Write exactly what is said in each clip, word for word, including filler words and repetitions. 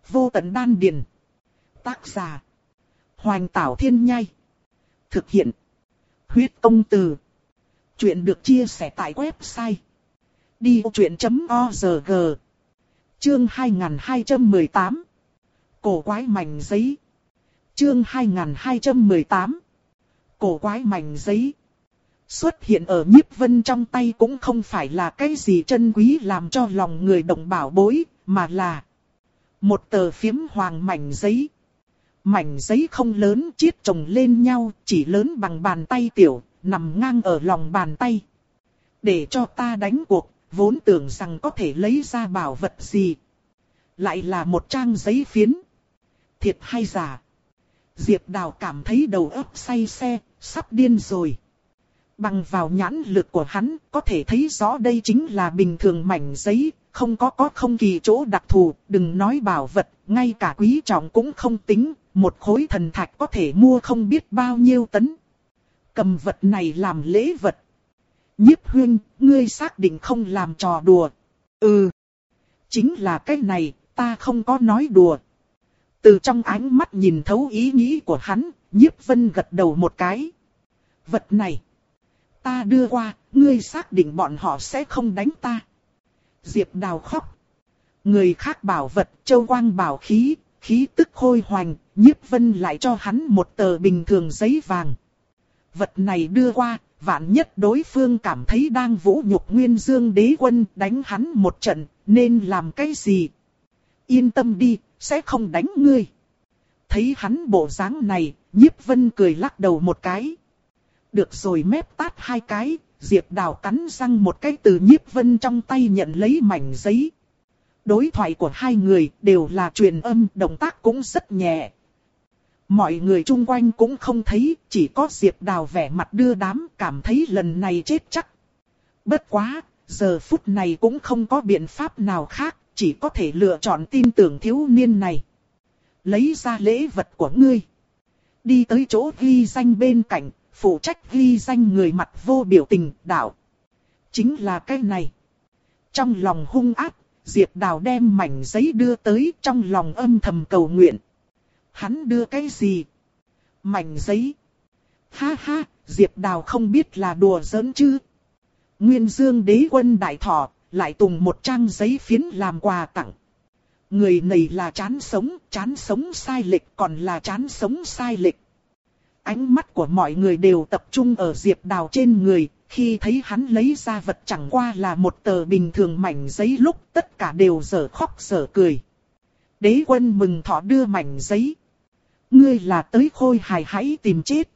Vô tận đan điền. Tác giả. Hoành Tảo Thiên Nhai. Thực hiện. Huyết Công Từ. Chuyện được chia sẻ tại website đi vô chuyện chấm org. Chương hai nghìn hai trăm mười tám. Cổ quái mảnh giấy. Chương hai nghìn hai trăm mười tám. Cổ quái mảnh giấy. Xuất hiện ở Nhiếp Vân trong tay cũng không phải là cái gì chân quý làm cho lòng người động bảo bối, mà là một tờ phiếm hoàng mảnh giấy. Mảnh giấy không lớn, chiết chồng lên nhau, chỉ lớn bằng bàn tay tiểu, nằm ngang ở lòng bàn tay. Để cho ta đánh cuộc, vốn tưởng rằng có thể lấy ra bảo vật gì. Lại là một trang giấy phiến. Thiệt hay giả? Diệp Đào cảm thấy đầu óc say xe, sắp điên rồi. Bằng vào nhãn lực của hắn, có thể thấy rõ đây chính là bình thường mảnh giấy, không có có không kỳ chỗ đặc thù, đừng nói bảo vật, ngay cả quý trọng cũng không tính, một khối thần thạch có thể mua không biết bao nhiêu tấn. Cầm vật này làm lễ vật. Nhiếp Huynh, ngươi xác định không làm trò đùa. Ừ, chính là cái này, ta không có nói đùa. Từ trong ánh mắt nhìn thấu ý nghĩ của hắn, Nhiếp Vân gật đầu một cái. Vật này ta đưa qua, ngươi xác định bọn họ sẽ không đánh ta. Diệp Đào khóc. Người khác bảo vật, châu quang bảo khí, khí tức khôi hoành, Nhiếp Vân lại cho hắn một tờ bình thường giấy vàng. Vật này đưa qua, vạn nhất đối phương cảm thấy đang vũ nhục Nguyên Dương Đế Quân, đánh hắn một trận, nên làm cái gì? Yên tâm đi, sẽ không đánh ngươi. Thấy hắn bộ dáng này, Nhiếp Vân cười lắc đầu một cái. Được rồi, mép tát hai cái, Diệp Đào cắn răng một cái từ Nhiếp Vân trong tay nhận lấy mảnh giấy. Đối thoại của hai người đều là truyền âm, động tác cũng rất nhẹ. Mọi người chung quanh cũng không thấy, chỉ có Diệp Đào vẻ mặt đưa đám, cảm thấy lần này chết chắc. Bất quá, giờ phút này cũng không có biện pháp nào khác, chỉ có thể lựa chọn tin tưởng thiếu niên này. Lấy ra lễ vật của ngươi. Đi tới chỗ ghi danh bên cạnh, phụ trách ghi danh người mặt vô biểu tình, đạo. Chính là cái này. Trong lòng hung ác, Diệp Đào đem mảnh giấy đưa tới, trong lòng âm thầm cầu nguyện. Hắn đưa cái gì? Mảnh giấy. Ha ha, Diệp Đào không biết là đùa giỡn chứ. Nguyên Dương Đế Quân đại thọ, lại tùng một trang giấy phiến làm quà tặng. Người này là chán sống, chán sống sai lệch, còn là chán sống sai lệch. Ánh mắt của mọi người đều tập trung ở Diệp Đào trên người, khi thấy hắn lấy ra vật chẳng qua là một tờ bình thường mảnh giấy lúc tất cả đều dở khóc dở cười. Đế Quân mừng thọ đưa mảnh giấy. Ngươi là tới khôi hài hãy tìm chết.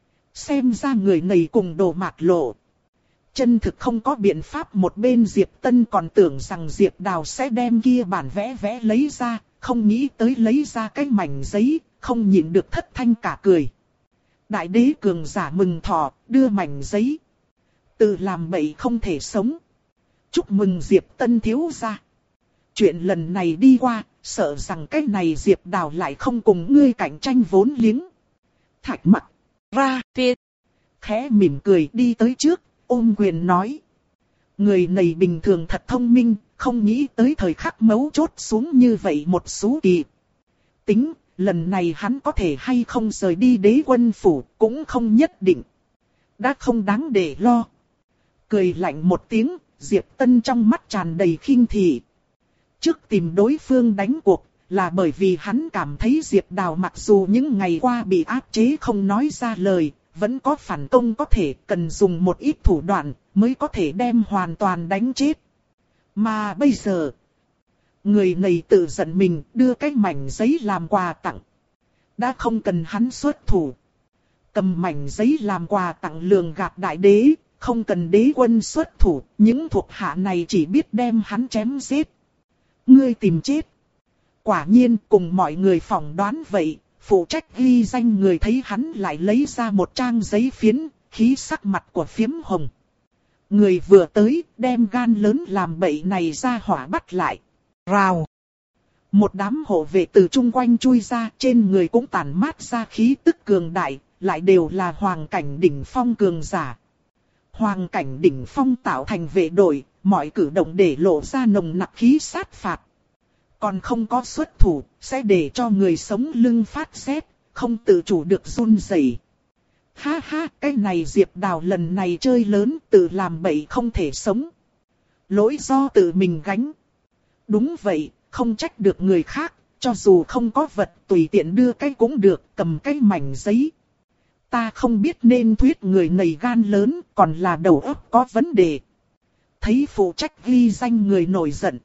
Xem ra người này cùng đồ mạt lộ. Chân thực không có biện pháp, một bên Diệp Tân còn tưởng rằng Diệp Đào sẽ đem kia bản vẽ vẽ lấy ra, không nghĩ tới lấy ra cái mảnh giấy, không nhịn được thất thanh cả cười. Đại đế cường giả mừng thọ, đưa mảnh giấy. Tự làm bậy không thể sống. Chúc mừng Diệp Tân thiếu gia. Chuyện lần này đi qua, sợ rằng cái này Diệp Đào lại không cùng ngươi cạnh tranh vốn liếng. Thạch Mặc ra tiết. Khẽ mỉm cười đi tới trước, ôm quyền nói. Người này bình thường thật thông minh, không nghĩ tới thời khắc mấu chốt xuống như vậy một số kỳ. Tính, lần này hắn có thể hay không rời đi Đế Quân phủ, cũng không nhất định. Đã không đáng để lo. Cười lạnh một tiếng, Diệp Tân trong mắt tràn đầy khinh thị. Trước tìm đối phương đánh cuộc, là bởi vì hắn cảm thấy Diệp Đào mặc dù những ngày qua bị áp chế không nói ra lời, vẫn có phản công có thể, cần dùng một ít thủ đoạn mới có thể đem hoàn toàn đánh chết. Mà bây giờ, người này tự giận mình đưa cái mảnh giấy làm quà tặng. Đã không cần hắn xuất thủ. Cầm mảnh giấy làm quà tặng lường gạt đại đế, không cần Đế Quân xuất thủ, những thuộc hạ này chỉ biết đem hắn chém giết. Ngươi tìm chết. Quả nhiên cùng mọi người phỏng đoán vậy, phụ trách ghi danh người thấy hắn lại lấy ra một trang giấy phiến, khí sắc mặt của phiếm hồng. Người vừa tới, đem gan lớn làm bậy này ra hỏa bắt lại. Rào. Một đám hộ vệ từ chung quanh chui ra, trên người cũng tản mát ra khí tức cường đại, lại đều là hoàng cảnh đỉnh phong cường giả. Hoàng cảnh đỉnh phong tạo thành vệ đội, mọi cử động để lộ ra nồng nặc khí sát phạt. còn không có xuất thủ, sẽ để cho người sống lưng phát rét, không tự chủ được run rẩy. Ha ha, cái này Diệp Đào lần này chơi lớn, tự làm bậy không thể sống. Lỗi do tự mình gánh. Đúng vậy, không trách được người khác, cho dù không có vật tùy tiện đưa cái cũng được, cầm cái mảnh giấy. Ta không biết nên thuyết người này gan lớn, còn là đầu óc có vấn đề. Thấy phụ trách ghi danh người nổi giận.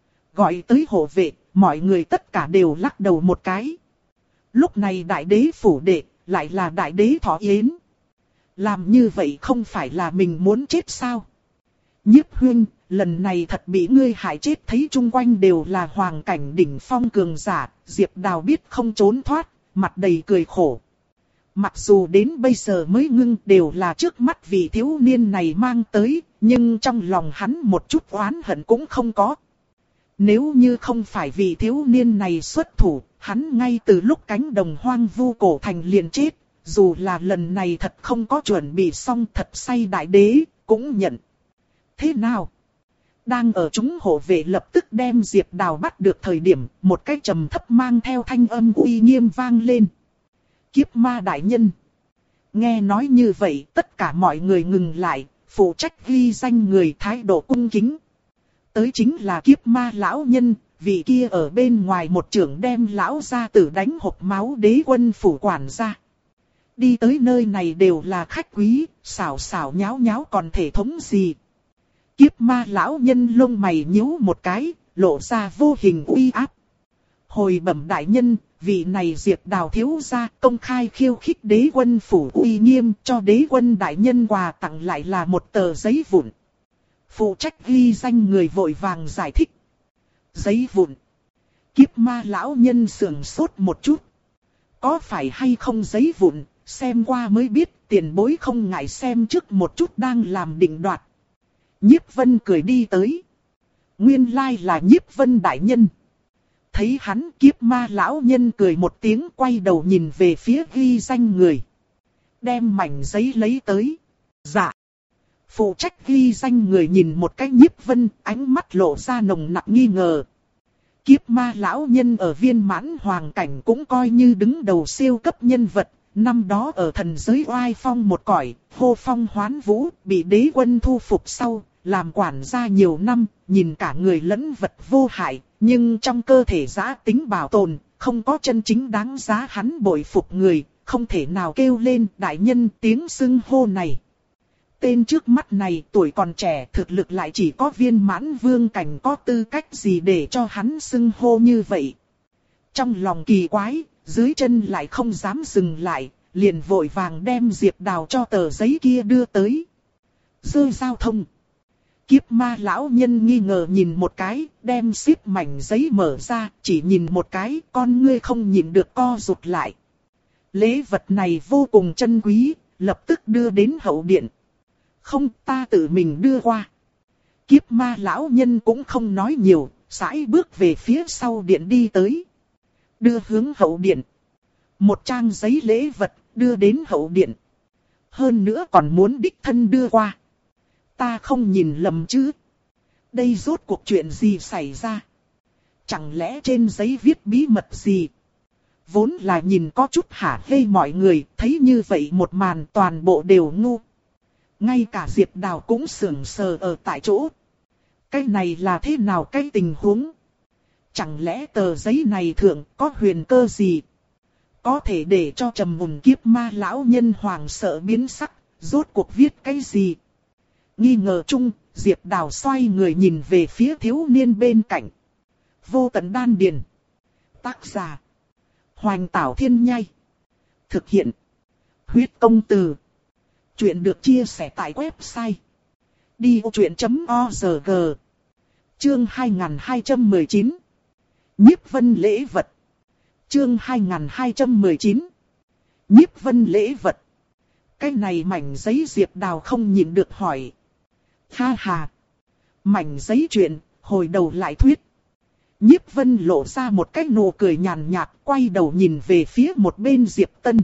Gọi tới hộ vệ, mọi người tất cả đều lắc đầu một cái. Lúc này đại đế phủ đệ, lại là đại đế Thọ Yến. Làm như vậy không phải là mình muốn chết sao? Nhiếp Huynh, lần này thật bị ngươi hại chết, thấy chung quanh đều là hoàng cảnh đỉnh phong cường giả, Diệp Đào biết không trốn thoát, mặt đầy cười khổ. Mặc dù đến bây giờ mới ngưng đều là trước mắt vị thiếu niên này mang tới, nhưng trong lòng hắn một chút oán hận cũng không có. Nếu như không phải vị thiếu niên này xuất thủ, hắn ngay từ lúc cánh đồng hoang vu cổ thành liền chết, dù là lần này thật không có chuẩn bị xong thật say đại đế, cũng nhận. Thế nào? Đang ở chúng hộ vệ lập tức đem Diệp Đào bắt được thời điểm, một cái trầm thấp mang theo thanh âm uy nghiêm vang lên. Kiếp ma đại nhân. Nghe nói như vậy, tất cả mọi người ngừng lại, phụ trách ghi danh người thái độ cung kính. Tới chính là kiếp ma lão nhân, vị kia ở bên ngoài một trưởng đem lão gia tử đánh hộc máu đế quân phủ quản gia. Đi tới nơi này đều là khách quý, xảo xảo nháo nháo còn thể thống gì. Kiếp ma lão nhân lông mày nhíu một cái, lộ ra vô hình uy áp. Hồi bẩm đại nhân, vị này Diệp Đào thiếu gia công khai khiêu khích đế quân phủ uy nghiêm, cho đế quân đại nhân quà tặng lại là một tờ giấy vụn. Phụ trách ghi danh người vội vàng giải thích. Giấy vụn. Kiếp ma lão nhân sườn sốt một chút. Có phải hay không giấy vụn, xem qua mới biết, tiền bối không ngại xem trước một chút đang làm định đoạt. Nhiếp Vân cười đi tới. Nguyên lai là Nhiếp Vân đại nhân. Thấy hắn, kiếp ma lão nhân cười một tiếng, quay đầu nhìn về phía ghi danh người. Đem mảnh giấy lấy tới. Dạ. Phụ trách ghi danh người nhìn một cái Nhiếp Vân, ánh mắt lộ ra nồng nặc nghi ngờ. Kiếp ma lão nhân ở viên mãn hoàng cảnh cũng coi như đứng đầu siêu cấp nhân vật. Năm đó ở thần giới oai phong một cõi, hô phong hoán vũ, bị đế quân thu phục sau, làm quản gia nhiều năm, nhìn cả người lẫn vật vô hại, nhưng trong cơ thể giã tính bảo tồn, không có chân chính đáng giá hắn bội phục người, không thể nào kêu lên đại nhân tiếng xưng hô này. Tên trước mắt này tuổi còn trẻ, thực lực lại chỉ có viên mãn vương cảnh, có tư cách gì để cho hắn xưng hô như vậy. Trong lòng kỳ quái, dưới chân lại không dám dừng lại, liền vội vàng đem Diệp Đào cho tờ giấy kia đưa tới. Dơ giao thông. Kiếp ma lão nhân nghi ngờ nhìn một cái, đem xếp mảnh giấy mở ra, chỉ nhìn một cái, con ngươi không nhìn được co rụt lại. Lễ vật này vô cùng chân quý, lập tức đưa đến hậu điện. Không, ta tự mình đưa qua. Kiếp ma lão nhân cũng không nói nhiều, sải bước về phía sau điện đi tới. Đưa hướng hậu điện. Một trang giấy lễ vật, đưa đến hậu điện. Hơn nữa còn muốn đích thân đưa qua. Ta không nhìn lầm chứ. Đây rốt cuộc chuyện gì xảy ra? Chẳng lẽ trên giấy viết bí mật gì? Vốn là nhìn có chút hả hê mọi người, thấy như vậy một màn toàn bộ đều ngu. Ngay cả Diệp Đào cũng sững sờ ở tại chỗ. Cái này là thế nào cái tình huống? Chẳng lẽ tờ giấy này thượng có huyền cơ gì? Có thể để cho trầm mùng kiếp ma lão nhân hoàng sợ biến sắc, rốt cuộc viết cái gì? Nghi ngờ chung, Diệp Đào xoay người nhìn về phía thiếu niên bên cạnh. Vô tận đan điền. Tác giả. Hoành Tảo Thiên Nhai. Thực hiện. Huyết Công Từ. Chuyện được chia sẻ tại website. đi ô chuyện chấm org. Chương hai nghìn hai trăm mười chín. Nhiếp Vân lễ vật. Chương hai nghìn hai trăm mười chín. Nhiếp Vân lễ vật. Cái này mảnh giấy Diệp Đào không nhịn được hỏi. Ha ha. Mảnh giấy chuyện, hồi đầu lại thuyết. Nhiếp Vân lộ ra một cái nụ cười nhàn nhạt, quay đầu nhìn về phía một bên Diệp Tân.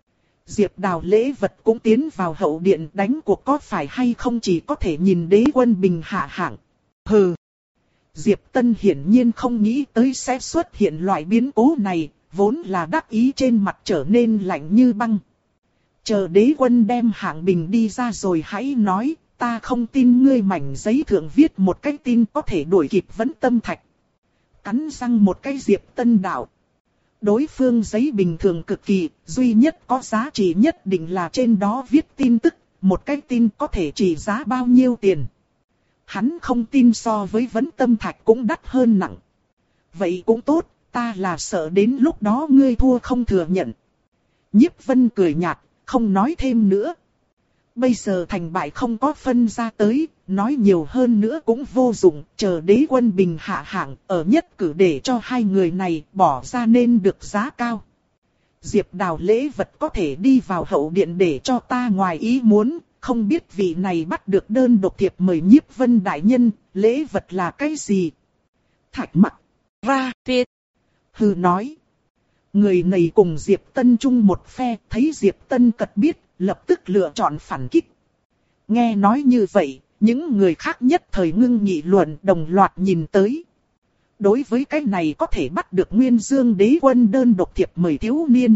Diệp Đào lễ vật cũng tiến vào hậu điện, đánh cuộc có phải hay không chỉ có thể nhìn đế quân bình hạ hạng. Hừ. Diệp Tân hiển nhiên không nghĩ tới sẽ xuất hiện loại biến cố này, vốn là đắc ý trên mặt trở nên lạnh như băng. Chờ đế quân đem hạng bình đi ra rồi hãy nói, ta không tin ngươi mảnh giấy thượng viết một cái tin có thể đuổi kịp Vấn Tâm Thạch. Cắn răng một cái Diệp Tân đạo. Đối phương giấy bình thường cực kỳ, duy nhất có giá trị nhất định là trên đó viết tin tức, một cái tin có thể trị giá bao nhiêu tiền. Hắn không tin so với Vấn Tâm Thạch cũng đắt hơn nặng. Vậy cũng tốt, ta là sợ đến lúc đó ngươi thua không thừa nhận. Nhiếp Vân cười nhạt, không nói thêm nữa. Bây giờ thành bại không có phân ra tới, nói nhiều hơn nữa cũng vô dụng, chờ đế quân bình hạ hạng, ở nhất cử để cho hai người này bỏ ra nên được giá cao. Diệp Đào lễ vật có thể đi vào hậu điện để cho ta ngoài ý muốn, không biết vị này bắt được đơn độc thiệp mời Nhiếp Vân đại nhân, lễ vật là cái gì? Thạch Mặc ra Việt hừ nói. Người này cùng Diệp Tân chung một phe, thấy Diệp Tân cật biết, lập tức lựa chọn phản kích. Nghe nói như vậy, những người khác nhất thời ngưng nghị luận đồng loạt nhìn tới. Đối với cái này có thể bắt được Nguyên Dương đế quân đơn độc thiệp mời thiếu niên.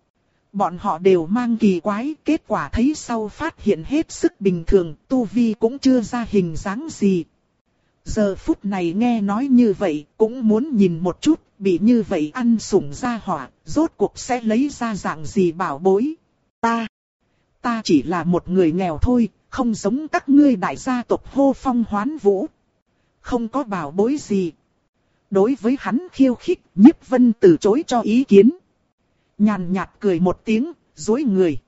Bọn họ đều mang kỳ quái, kết quả thấy sau phát hiện hết sức bình thường, tu vi cũng chưa ra hình dáng gì. Giờ phút này nghe nói như vậy, cũng muốn nhìn một chút, bị như vậy ăn sủng ra hỏa, rốt cuộc sẽ lấy ra dạng gì bảo bối. Ta, ta chỉ là một người nghèo thôi, không giống các ngươi đại gia tộc hô phong hoán vũ. Không có bảo bối gì. Đối với hắn khiêu khích, Nhiếp Vân từ chối cho ý kiến. Nhàn nhạt cười một tiếng, dối người.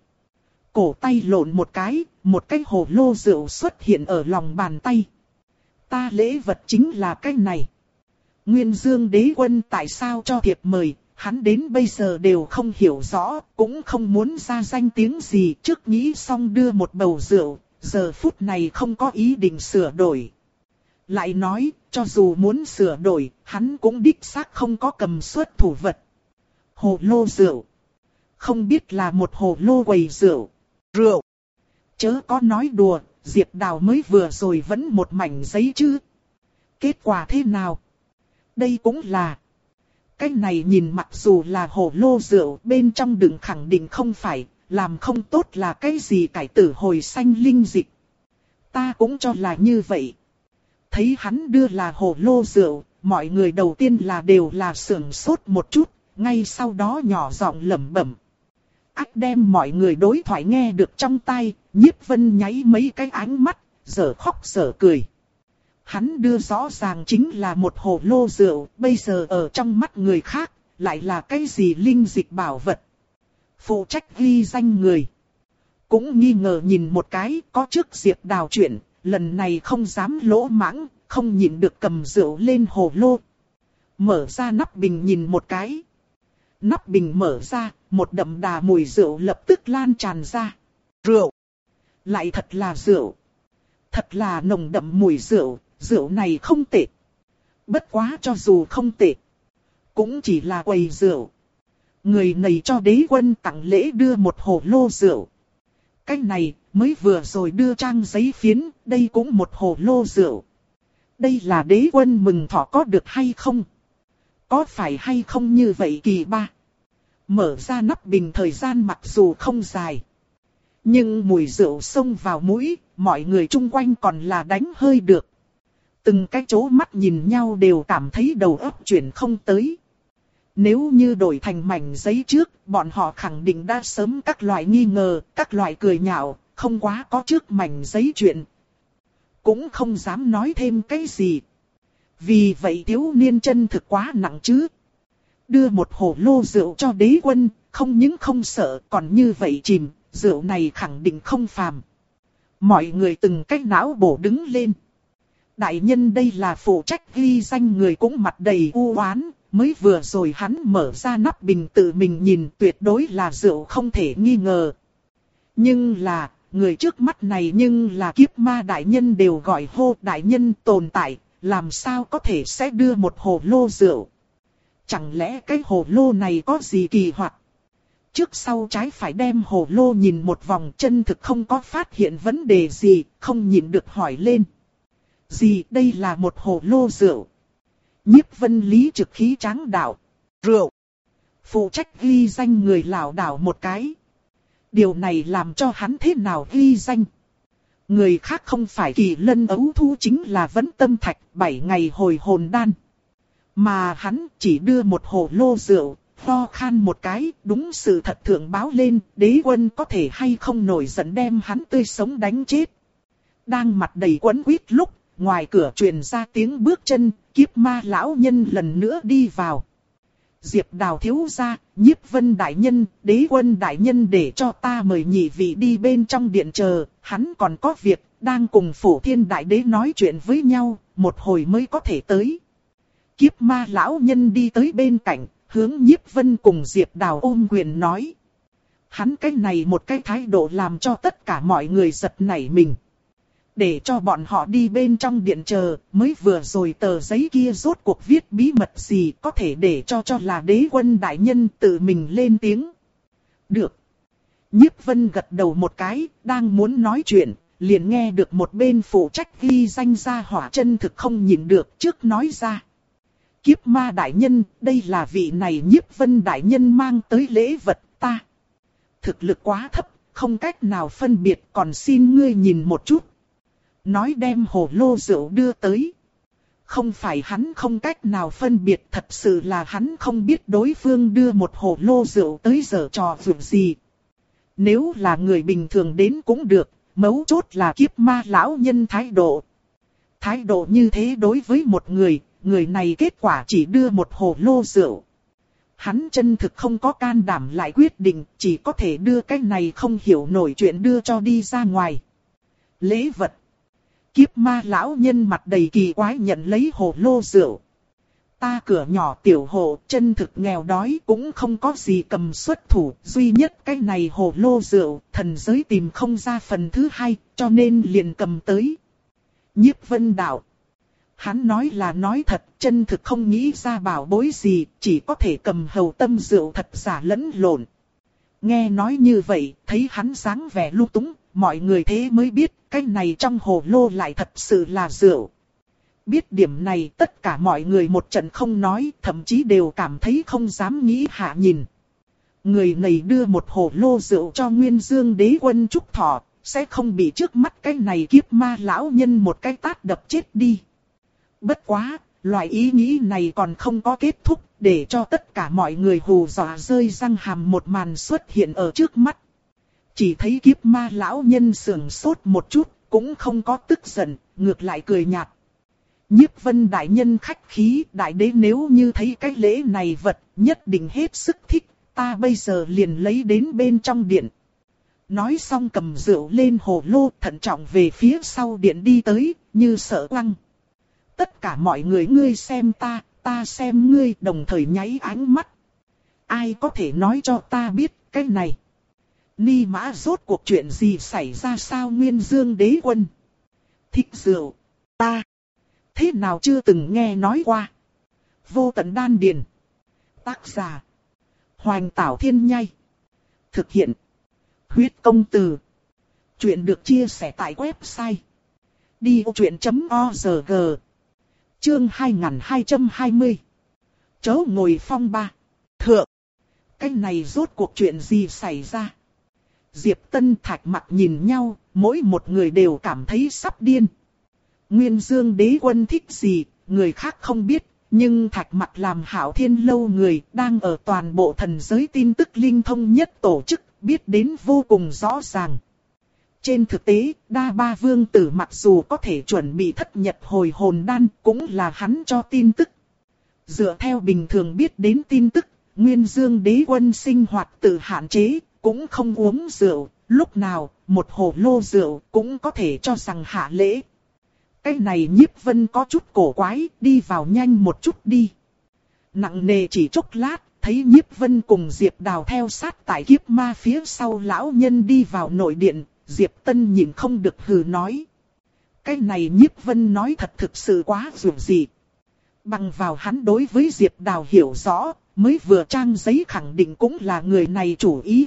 Cổ tay lộn một cái, một cái hồ lô rượu xuất hiện ở lòng bàn tay. Ta lễ vật chính là cái này. Nguyên Dương đế quân tại sao cho thiệp mời, hắn đến bây giờ đều không hiểu rõ, cũng không muốn ra danh tiếng gì. Trước nghĩ xong đưa một bầu rượu, giờ phút này không có ý định sửa đổi. Lại nói, cho dù muốn sửa đổi, hắn cũng đích xác không có cầm xuất thủ vật. Hồ lô rượu. Không biết là một hồ lô quầy rượu. Rượu. Chớ có nói đùa, Diệp Đào mới vừa rồi vẫn một mảnh giấy chứ. Kết quả thế nào? Đây cũng là. Cái này nhìn mặc dù là hồ lô rượu, bên trong đựng khẳng định không phải, làm không tốt là cái gì cải tử hồi sanh linh dịch. Ta cũng cho là như vậy. Thấy hắn đưa là hồ lô rượu, mọi người đầu tiên là đều là sưởng sốt một chút, ngay sau đó nhỏ giọng lẩm bẩm. Ác đem mọi người đối thoại nghe được trong tai, Nhiếp Vân nháy mấy cái ánh mắt, dở khóc dở cười. Hắn đưa rõ ràng chính là một hồ lô rượu, bây giờ ở trong mắt người khác, lại là cái gì linh dịch bảo vật. Phụ trách ghi danh người. Cũng nghi ngờ nhìn một cái, có trước Diệp Đào chuyện, lần này không dám lỗ mãng, không nhịn được cầm rượu lên hồ lô. Mở ra nắp bình nhìn một cái. Nắp bình mở ra, một đậm đà mùi rượu lập tức lan tràn ra. Rượu. Lại thật là rượu. Thật là nồng đậm mùi rượu, rượu này không tệ. Bất quá cho dù không tệ, cũng chỉ là quầy rượu. Người này cho đế quân tặng lễ đưa một hồ lô rượu. Cái này mới vừa rồi đưa trang giấy phiến, đây cũng một hồ lô rượu. Đây là đế quân mừng thọ có được hay không? Có phải hay không như vậy kỳ ba? Mở ra nắp bình thời gian mặc dù không dài, nhưng mùi rượu xông vào mũi, mọi người chung quanh còn là đánh hơi được. Từng cái chố mắt nhìn nhau đều cảm thấy đầu óc chuyển không tới. Nếu như đổi thành mảnh giấy trước, bọn họ khẳng định đã sớm các loại nghi ngờ, các loại cười nhạo, không quá có trước mảnh giấy chuyện. Cũng không dám nói thêm cái gì. Vì vậy thiếu niên chân thực quá nặng chứ. Đưa một hồ lô rượu cho đế quân, không những không sợ, còn như vậy chìm, rượu này khẳng định không phàm. Mọi người từng cách não bổ đứng lên. Đại nhân đây là phụ trách ghi danh người cũng mặt đầy u oán, mới vừa rồi hắn mở ra nắp bình tự mình nhìn tuyệt đối là rượu không thể nghi ngờ. Nhưng là, người trước mắt này nhưng là kiếp ma đại nhân đều gọi hô đại nhân tồn tại, làm sao có thể sẽ đưa một hồ lô rượu. Chẳng lẽ cái hồ lô này có gì kỳ hoạt? Trước sau trái phải đem hồ lô nhìn một vòng chân thực không có phát hiện vấn đề gì, không nhịn được hỏi lên. Gì đây là một hồ lô rượu? Nhiếp Vân lý trực khí tráng đạo. Rượu. Phụ trách ghi danh người lảo đảo một cái. Điều này làm cho hắn thế nào ghi danh. Người khác không phải Kỳ Lân ấu thú chính là Vấn Tâm Thạch bảy ngày hồi hồn đan. Mà hắn chỉ đưa một hồ lô rượu, ho khan một cái, đúng sự thật thượng báo lên, đế quân có thể hay không nổi giận đem hắn tươi sống đánh chết. Đang mặt đầy quấn quýt lúc, ngoài cửa truyền ra tiếng bước chân, Kiếp Ma lão nhân lần nữa đi vào. Diệp Đào thiếu gia, Nhiếp Vân đại nhân, đế quân đại nhân để cho ta mời nhị vị đi bên trong điện chờ, hắn còn có việc, đang cùng Phổ Thiên đại đế nói chuyện với nhau, một hồi mới có thể tới. Kiếp Ma lão nhân đi tới bên cạnh, hướng Nhiếp Vân cùng Diệp Đào ôm quyền nói. Hắn cái này một cái thái độ làm cho tất cả mọi người giật nảy mình. Để cho bọn họ đi bên trong điện chờ, mới vừa rồi tờ giấy kia rốt cuộc viết bí mật gì có thể để cho cho là đế quân đại nhân tự mình lên tiếng. Được. Nhiếp Vân gật đầu một cái, đang muốn nói chuyện, liền nghe được một bên phụ trách ghi danh gia hỏa chân thực không nhịn được trước nói ra. Kiếp Ma đại nhân, đây là vị này Nhiếp Vân đại nhân mang tới lễ vật ta. Thực lực quá thấp, không cách nào phân biệt, còn xin ngươi nhìn một chút. Nói đem hồ lô rượu đưa tới. Không phải hắn không cách nào phân biệt, thật sự là hắn không biết đối phương đưa một hồ lô rượu tới giờ trò việc gì. Nếu là người bình thường đến cũng được, mấu chốt là Kiếp Ma lão nhân thái độ. Thái độ như thế đối với một người, người này kết quả chỉ đưa một hồ lô rượu. Hắn chân thực không có can đảm lại quyết định, chỉ có thể đưa cái này không hiểu nổi chuyện đưa cho đi ra ngoài. Lễ vật. Kiếp Ma lão nhân mặt đầy kỳ quái nhận lấy hồ lô rượu. Ta cửa nhỏ tiểu hộ, chân thực nghèo đói cũng không có gì cầm xuất thủ, duy nhất cái này hồ lô rượu, thần giới tìm không ra phần thứ hai, cho nên liền cầm tới. Nhiếp Vân đạo. Hắn nói là nói thật, chân thực không nghĩ ra bảo bối gì, chỉ có thể cầm hầu tâm rượu thật giả lẫn lộn. Nghe nói như vậy, thấy hắn dáng vẻ lung túng, mọi người thế mới biết, cái này trong hồ lô lại thật sự là rượu. Biết điểm này, tất cả mọi người một trận không nói, thậm chí đều cảm thấy không dám nghĩ hạ nhìn. Người này đưa một hồ lô rượu cho Nguyên Dương đế quân chúc thọ, sẽ không bị trước mắt cái này Kiếp Ma lão nhân một cái tát đập chết đi. Bất quá, loại ý nghĩ này còn không có kết thúc, để cho tất cả mọi người hù dọa rơi răng hàm một màn xuất hiện ở trước mắt. Chỉ thấy Kiếp Ma lão nhân sườn sốt một chút, cũng không có tức giận, ngược lại cười nhạt. Nhiếp Vân đại nhân khách khí, đại đế nếu như thấy cái lễ này vật, nhất định hết sức thích, ta bây giờ liền lấy đến bên trong điện. Nói xong cầm rượu lên hồ lô, thận trọng về phía sau điện đi tới, như sợ quăng. Tất cả mọi người ngươi xem ta, ta xem ngươi, đồng thời nháy ánh mắt. Ai có thể nói cho ta biết cái này? Ni mã rốt cuộc chuyện gì xảy ra sao? Nguyên Dương đế quân thích rượu, ta thế nào chưa từng nghe nói qua. Vô Tận Đan Điền. Tác giả Hoành Tảo Thiên Nhai. Thực hiện Huyết Công Từ. Chuyện được chia sẻ tại website đi ô truyện chấm org. Chương hai nghìn hai trăm hai mươi. Chớ ngồi phong ba. Thượng. Cái này rốt cuộc chuyện gì xảy ra? Diệp Tân Thạch mặt nhìn nhau, mỗi một người đều cảm thấy sắp điên. Nguyên Dương đế quân thích gì, người khác không biết, nhưng Thạch mặt làm Hạo Thiên lâu người, đang ở toàn bộ thần giới tin tức linh thông nhất tổ chức, biết đến vô cùng rõ ràng. Trên thực tế, Đa Ba Vương Tử mặc dù có thể chuẩn bị thất nhật hồi hồn đan, cũng là hắn cho tin tức. Dựa theo bình thường biết đến tin tức, Nguyên Dương đế quân sinh hoạt tự hạn chế, cũng không uống rượu, lúc nào, một hồ lô rượu cũng có thể cho rằng hạ lễ. Cái này Nhiếp Vân có chút cổ quái, đi vào nhanh một chút đi. Nặng nề chỉ chốc lát, thấy Nhiếp Vân cùng Diệp Đào theo sát tại Kiếp Ma phía sau lão nhân đi vào nội điện, Diệp Tân nhìn không được hừ nói. Cái này Nhiếp Vân nói thật thực sự quá dù gì. Bằng vào hắn đối với Diệp Đào hiểu rõ, mới vừa trang giấy khẳng định cũng là người này chủ ý.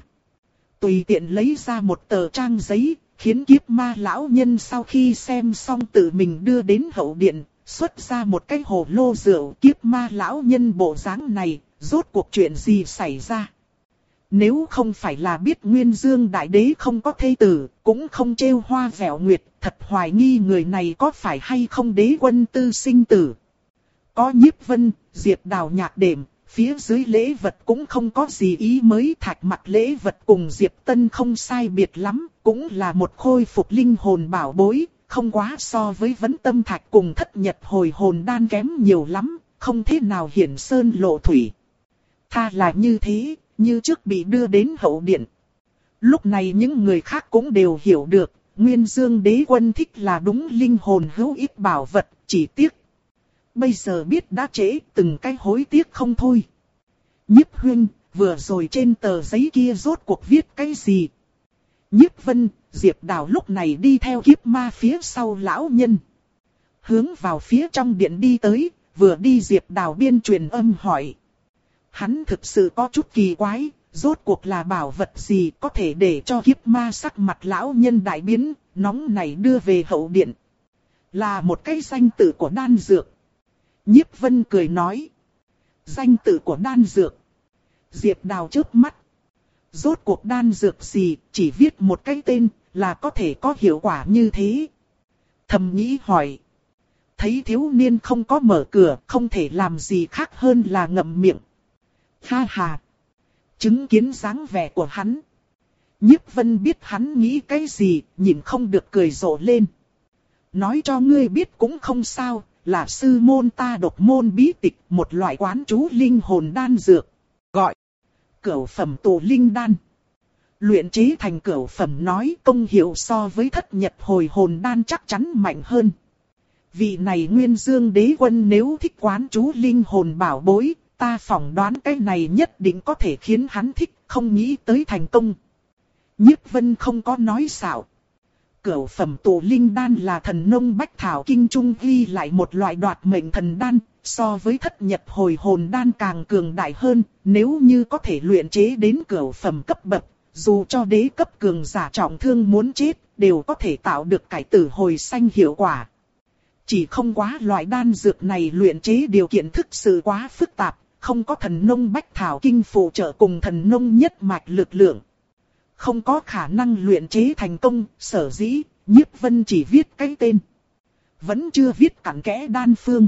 Tùy tiện lấy ra một tờ trang giấy, khiến Kiếp Ma lão nhân sau khi xem xong tự mình đưa đến hậu điện, xuất ra một cái hồ lô rượu. Kiếp ma lão nhân bộ dáng này, rốt cuộc chuyện gì xảy ra? Nếu không phải là biết Nguyên Dương Đại Đế không có thê tử, cũng không trêu hoa vẻo nguyệt, thật hoài nghi người này có phải hay không đế quân tư sinh tử. Có Nhiếp Vân, Diệp Đào nhạc đệm, phía dưới lễ vật cũng không có gì ý mới. Thạch Mặc lễ vật cùng Diệp Tân không sai biệt lắm, cũng là một khôi phục linh hồn bảo bối, không quá so với Vấn Tâm Thạch cùng Thất Nhật hồi hồn đan kém nhiều lắm, không thế nào hiển sơn lộ thủy. Tha là như thế, như trước bị đưa đến hậu điện. Lúc này những người khác cũng đều hiểu được, Nguyên Dương Đế Quân thích là đúng linh hồn hữu ích bảo vật, chỉ tiếc. Bây giờ biết đã trễ, từng cái hối tiếc không thôi. Nhiếp Huynh, vừa rồi trên tờ giấy kia rốt cuộc viết cái gì? Nhiếp Vân, Diệp Đào lúc này đi theo kiếp ma phía sau lão nhân. Hướng vào phía trong điện đi tới, vừa đi Diệp Đào biên truyền âm hỏi. Hắn thực sự có chút kỳ quái, rốt cuộc là bảo vật gì có thể để cho kiếp ma sắc mặt lão nhân đại biến, nóng này đưa về hậu điện. Là một cái danh tự của đan dược. Nhiếp Vân cười nói. Danh tự của đan dược. Diệp Đào chớp mắt. Rốt cuộc đan dược gì, chỉ viết một cái tên, là có thể có hiệu quả như thế. Thầm nghĩ hỏi. Thấy thiếu niên không có mở cửa, không thể làm gì khác hơn là ngậm miệng. Ha ha. Chứng kiến dáng vẻ của hắn. Nhiếp Vân biết hắn nghĩ cái gì, nhìn không được cười rộ lên. Nói cho ngươi biết cũng không sao, là sư môn ta độc môn bí tịch, một loại quán chú linh hồn đan dược. Gọi cửu phẩm tụ linh đan. Luyện chế thành cửu phẩm nói công hiệu so với Thất Nhật hồi hồn đan chắc chắn mạnh hơn. Vị này Nguyên Dương Đế Quân nếu thích quán chú linh hồn bảo bối, ta phỏng đoán cái này nhất định có thể khiến hắn thích, không nghĩ tới thành công. Nhiếp Vân không có nói xạo. Cửu phẩm tụ linh đan là thần nông bách thảo kinh trung ghi lại một loại đoạt mệnh thần đan, so với Thất Nhật hồi hồn đan càng cường đại hơn. Nếu như có thể luyện chế đến cửu phẩm cấp bậc, dù cho đế cấp cường giả trọng thương muốn chết, đều có thể tạo được cải tử hồi sanh hiệu quả. Chỉ không quá loại đan dược này luyện chế điều kiện thực sự quá phức tạp, không có thần nông bách thảo kinh phụ trợ cùng thần nông nhất mạch lực lượng. Không có khả năng luyện chế thành công, sở dĩ, Nhiếp Vân chỉ viết cái tên. Vẫn chưa viết cặn kẽ đan phương.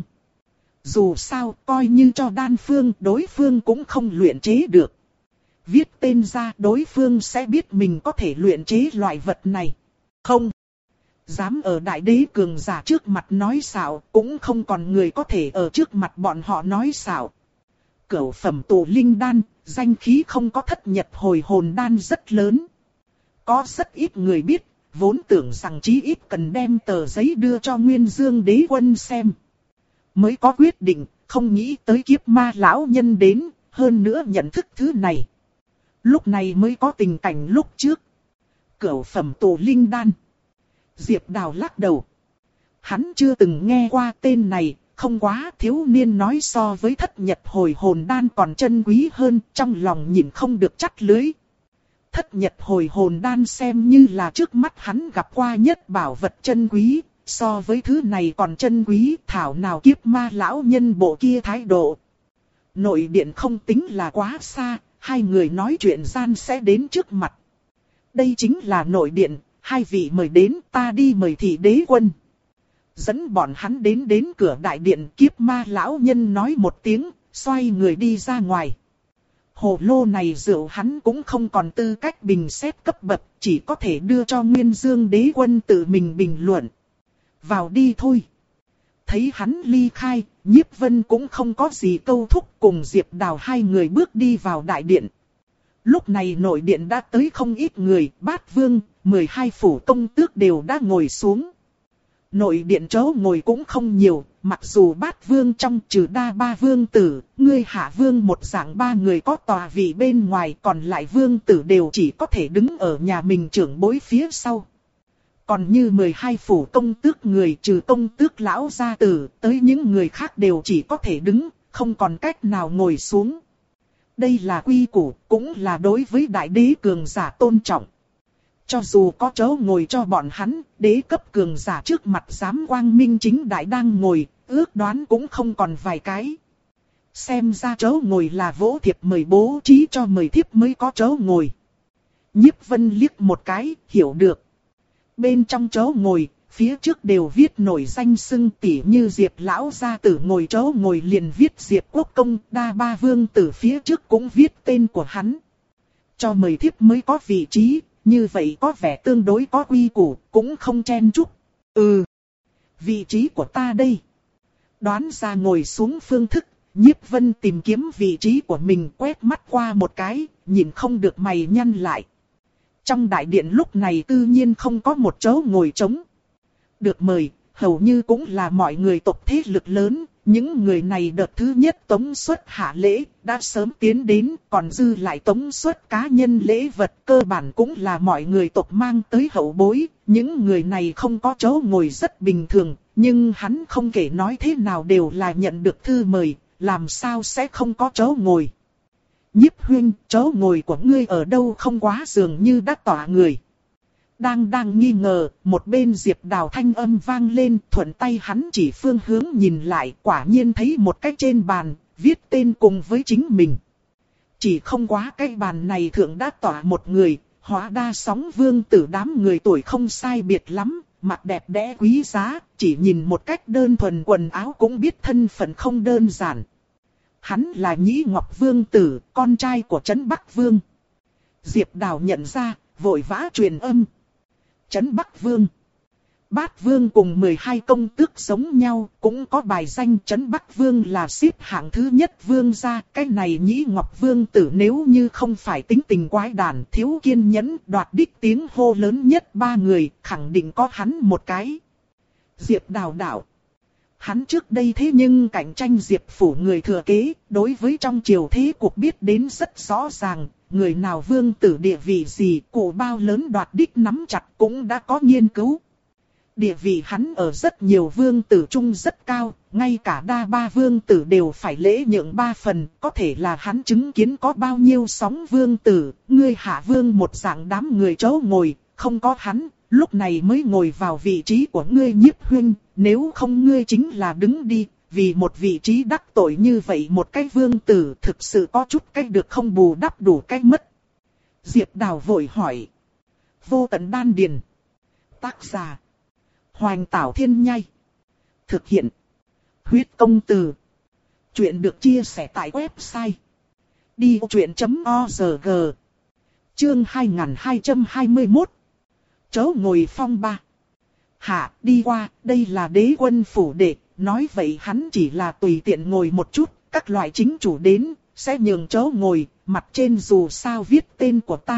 Dù sao, coi như cho đan phương, đối phương cũng không luyện chế được. Viết tên ra, đối phương sẽ biết mình có thể luyện chế loại vật này. Không dám ở đại đế cường giả trước mặt nói xạo, cũng không còn người có thể ở trước mặt bọn họ nói xạo. Cửu phẩm tụ linh đan, danh khí không có Thất Nhật hồi hồn đan rất lớn. Có rất ít người biết, vốn tưởng rằng chí ít cần đem tờ giấy đưa cho Nguyên Dương Đế Quân xem. Mới có quyết định, không nghĩ tới kiếp ma lão nhân đến, hơn nữa nhận thức thứ này. Lúc này mới có tình cảnh lúc trước. Cửu phẩm tụ linh đan. Diệp Đào lắc đầu. Hắn chưa từng nghe qua tên này. Không quá, thiếu niên nói so với Thất Nhật hồi hồn đan còn chân quý hơn, trong lòng nhìn không được chắt lưới. Thất Nhật hồi hồn đan xem như là trước mắt hắn gặp qua nhất bảo vật chân quý, so với thứ này còn chân quý, thảo nào kiếp ma lão nhân bộ kia thái độ. Nội điện không tính là quá xa, hai người nói chuyện gian sẽ đến trước mặt. Đây chính là nội điện, hai vị mời đến, ta đi mời thị đế quân. Dẫn bọn hắn đến đến cửa đại điện, kiếp ma lão nhân nói một tiếng, xoay người đi ra ngoài. Hồ lô này rượu hắn cũng không còn tư cách bình xét cấp bậc, chỉ có thể đưa cho Nguyên Dương Đế Quân tự mình bình luận. Vào đi thôi. Thấy hắn ly khai, Nhiếp Vân cũng không có gì câu thúc, cùng Diệp Đào hai người bước đi vào đại điện. Lúc này nội điện đã tới không ít người, Bát Vương, mười hai phủ công tước đều đã ngồi xuống. Nội điện chỗ ngồi cũng không nhiều, mặc dù Bát Vương trong trừ đa ba vương tử, ngươi Hạ Vương một dạng ba người có tòa vị bên ngoài, còn lại vương tử đều chỉ có thể đứng ở nhà mình trưởng bối phía sau. Còn như mười hai phủ công tước người trừ công tước lão gia tử, tới những người khác đều chỉ có thể đứng, không còn cách nào ngồi xuống. Đây là quy củ, cũng là đối với đại đế cường giả tôn trọng. Cho dù có chỗ ngồi cho bọn hắn, đế cấp cường giả trước mặt dám quang minh chính đại đang ngồi, ước đoán cũng không còn vài cái. Xem ra chỗ ngồi là vỗ thiệp mời bố trí cho mời thiếp mới có chỗ ngồi. Nhiếp Vân liếc một cái, hiểu được. Bên trong chỗ ngồi, phía trước đều viết nổi danh xưng, tỉ như Diệp lão gia tử ngồi chỗ ngồi liền viết Diệp Quốc công, Đa Ba Vương tử phía trước cũng viết tên của hắn. Cho mời thiếp mới có vị trí, như vậy có vẻ tương đối có quy củ, cũng không chen chúc. Ừ, vị trí của ta đây. Đoán ra ngồi xuống phương thức, Nhiếp Vân tìm kiếm vị trí của mình, quét mắt qua một cái, nhìn không được mày nhăn lại. Trong đại điện lúc này tự nhiên không có một chỗ ngồi trống. Được mời, hầu như cũng là mọi người tộc thế lực lớn, những người này đợt thứ nhất tống suất hạ lễ, đã sớm tiến đến, còn dư lại tống suất cá nhân lễ vật cơ bản cũng là mọi người tộc mang tới hậu bối, những người này không có chỗ ngồi rất bình thường, nhưng hắn không kể nói thế nào đều là nhận được thư mời, làm sao sẽ không có chỗ ngồi. Nhiếp huynh, chỗ ngồi của ngươi ở đâu không quá dường như đã tỏa người. Đang đang nghi ngờ, một bên Diệp Đào thanh âm vang lên, thuận tay hắn chỉ phương hướng nhìn lại, quả nhiên thấy một cái trên bàn, viết tên cùng với chính mình. Chỉ không quá cái bàn này thượng đã tỏa một người, hóa đa sóng vương tử đám người tuổi không sai biệt lắm, mặt đẹp đẽ quý giá, chỉ nhìn một cách đơn thuần quần áo cũng biết thân phận không đơn giản. Hắn là Nhĩ Ngọc Vương tử, con trai của Trấn Bắc Vương. Diệp Đào nhận ra, vội vã truyền âm. Trấn Bắc Vương. Bát Vương cùng mười hai công tước giống nhau, cũng có bài danh Trấn Bắc Vương là xếp hạng thứ nhất vương gia. Cái này Nhĩ Ngọc Vương tử nếu như không phải tính tình quái đản, thiếu kiên nhẫn, đoạt đích tiếng hô lớn nhất ba người, khẳng định có hắn một cái. Diệp Đào đạo. Hắn trước đây thế nhưng cạnh tranh Diệp phủ người thừa kế, đối với trong triều thế cuộc biết đến rất rõ ràng, người nào vương tử địa vị gì, cụ bao lớn đoạt đích nắm chặt cũng đã có nghiên cứu. Địa vị hắn ở rất nhiều vương tử trung rất cao, ngay cả Đa Ba Vương tử đều phải lễ nhượng ba phần, có thể là hắn chứng kiến có bao nhiêu sóng vương tử, ngươi hạ vương một dạng đám người chỗ ngồi, không có hắn, lúc này mới ngồi vào vị trí của ngươi Nhiếp huynh, nếu không ngươi chính là đứng đi, vì một vị trí đắc tội như vậy một cái vương tử thực sự có chút cách được không bù đắp đủ cách mất. Diệp Đào vội hỏi. Vô Tận Đan Điền. Tác giả. Hoành Tảo Thiên Nhai. Thực hiện. Huyết Công Từ. Chuyện được chia sẻ tại website. đi ô chuyện chấm o rờ gi. Chương hai nghìn hai trăm hai mươi mốt. Chớ ngồi phong ba. Hạ, đi qua, đây là đế quân phủ đệ, nói vậy hắn chỉ là tùy tiện ngồi một chút, các loại chính chủ đến, sẽ nhường chỗ ngồi, mặt trên dù sao viết tên của ta.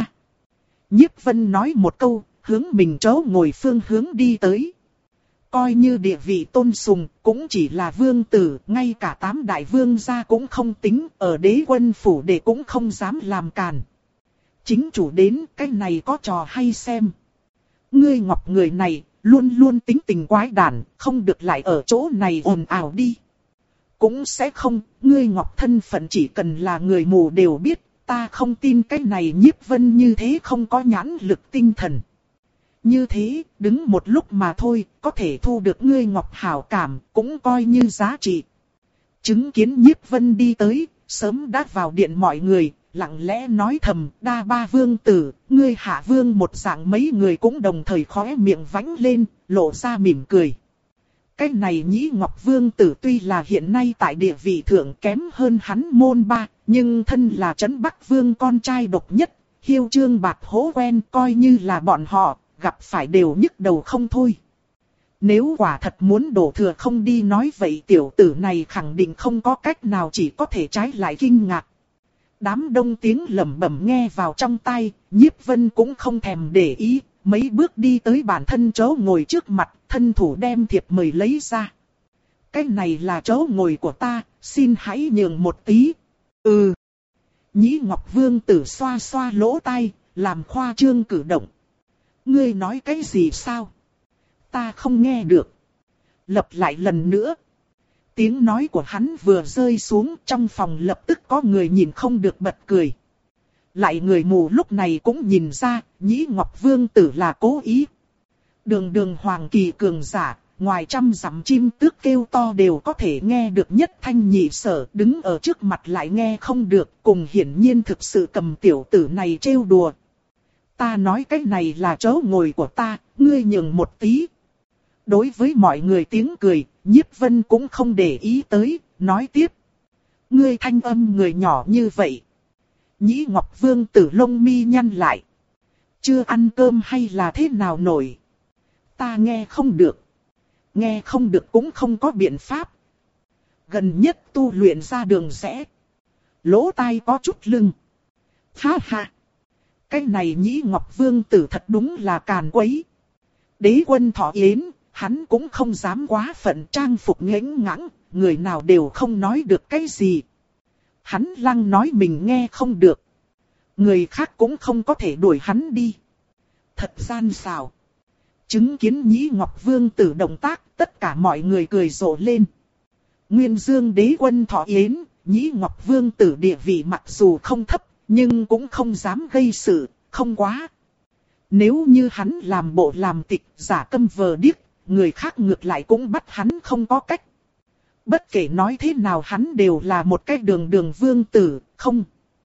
Nhiếp Vân nói một câu, hướng mình chỗ ngồi phương hướng đi tới. Coi như địa vị tôn sùng, cũng chỉ là vương tử, ngay cả tám đại vương gia cũng không tính, ở đế quân phủ đệ cũng không dám làm càn. Chính chủ đến, cái này có trò hay xem. Ngươi Ngọc người này, luôn luôn tính tình quái đản, không được lại ở chỗ này ồn ào đi. Cũng sẽ không, ngươi Ngọc thân phận chỉ cần là người mù đều biết, ta không tin cái này Nhiếp Vân như thế không có nhãn lực tinh thần. Như thế, đứng một lúc mà thôi, có thể thu được ngươi Ngọc hảo cảm, cũng coi như giá trị. Chứng kiến Nhiếp Vân đi tới, sớm đã vào điện mọi người, lặng lẽ nói thầm, Đa Ba Vương tử, ngươi hạ vương một dạng mấy người cũng đồng thời khóe miệng vánh lên, lộ ra mỉm cười. Cái này Nhĩ Ngọc Vương tử tuy là hiện nay tại địa vị thượng kém hơn hắn môn ba, nhưng thân là Trấn Bắc Vương con trai độc nhất, hiêu trương bạt hố quen coi như là bọn họ, gặp phải đều nhức đầu không thôi. Nếu quả thật muốn đổ thừa không đi nói vậy tiểu tử này khẳng định không có cách nào chỉ có thể trái lại kinh ngạc. Đám đông tiếng lẩm bẩm nghe vào trong tai, Nhiếp Vân cũng không thèm để ý, mấy bước đi tới bản thân chỗ ngồi trước mặt, thân thủ đem thiệp mời lấy ra. Cái này là chỗ ngồi của ta, xin hãy nhường một tí. Ừ. Nhĩ Ngọc Vương tử xoa xoa lỗ tai, làm khoa trương cử động. Ngươi nói cái gì sao? Ta không nghe được. Lặp lại lần nữa. Tiếng nói của hắn vừa rơi xuống, trong phòng lập tức có người nhìn không được bật cười. Lại người mù lúc này cũng nhìn ra, Nhĩ Ngọc Vương tử là cố ý. Đường đường hoàng kỳ cường giả, ngoài trăm dặm chim tước kêu to đều có thể nghe được nhất thanh nhị sở, đứng ở trước mặt lại nghe không được, cùng hiển nhiên thực sự cầm tiểu tử này trêu đùa. Ta nói cái này là chỗ ngồi của ta, ngươi nhường một tí. Đối với mọi người tiếng cười, Nhiếp Vân cũng không để ý tới, nói tiếp. Ngươi thanh âm người nhỏ như vậy. Nhĩ Ngọc Vương tử lông mi nhăn lại. Chưa ăn cơm hay là thế nào nổi? Ta nghe không được. Nghe không được cũng không có biện pháp. Gần nhất tu luyện ra đường rẽ. Lỗ tai có chút lưng. Ha ha. Cái này Nhĩ Ngọc Vương tử thật đúng là càn quấy. Đế quân Thọ Yến, hắn cũng không dám quá phận trang phục nghênh ngãng, người nào đều không nói được cái gì. Hắn lăng nói mình nghe không được. Người khác cũng không có thể đuổi hắn đi. Thật gian xảo. Chứng kiến Nhĩ Ngọc Vương tử động tác, tất cả mọi người cười rộ lên. Nguyên Dương đế quân Thọ Yến, Nhĩ Ngọc Vương tử địa vị mặc dù không thấp, nhưng cũng không dám gây sự, không quá. Nếu như hắn làm bộ làm tịch, giả câm vờ điếc, người khác ngược lại cũng bắt hắn không có cách. Bất kể nói thế nào hắn đều là một cái đường đường vương tử, không.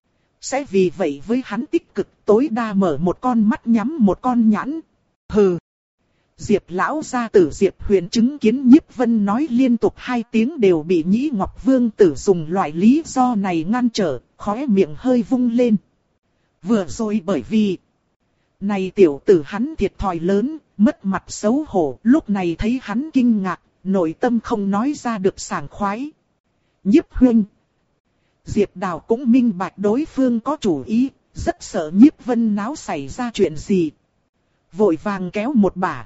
Sẽ vì vậy với hắn tích cực tối đa mở một con mắt nhắm một con nhãn. Hừ. Diệp lão gia tử Diệp Huyền chứng kiến Nhiếp Vân nói liên tục hai tiếng đều bị Nhĩ Ngọc Vương tử dùng loại lý do này ngăn trở, khóe miệng hơi vung lên. Vừa rồi bởi vì này tiểu tử hắn thiệt thòi lớn, mất mặt xấu hổ, lúc này thấy hắn kinh ngạc, nội tâm không nói ra được sảng khoái. Nhiếp Huynh. Diệp Đào cũng minh bạch đối phương có chủ ý, rất sợ Nhiếp Vân náo xảy ra chuyện gì. Vội vàng kéo một bả.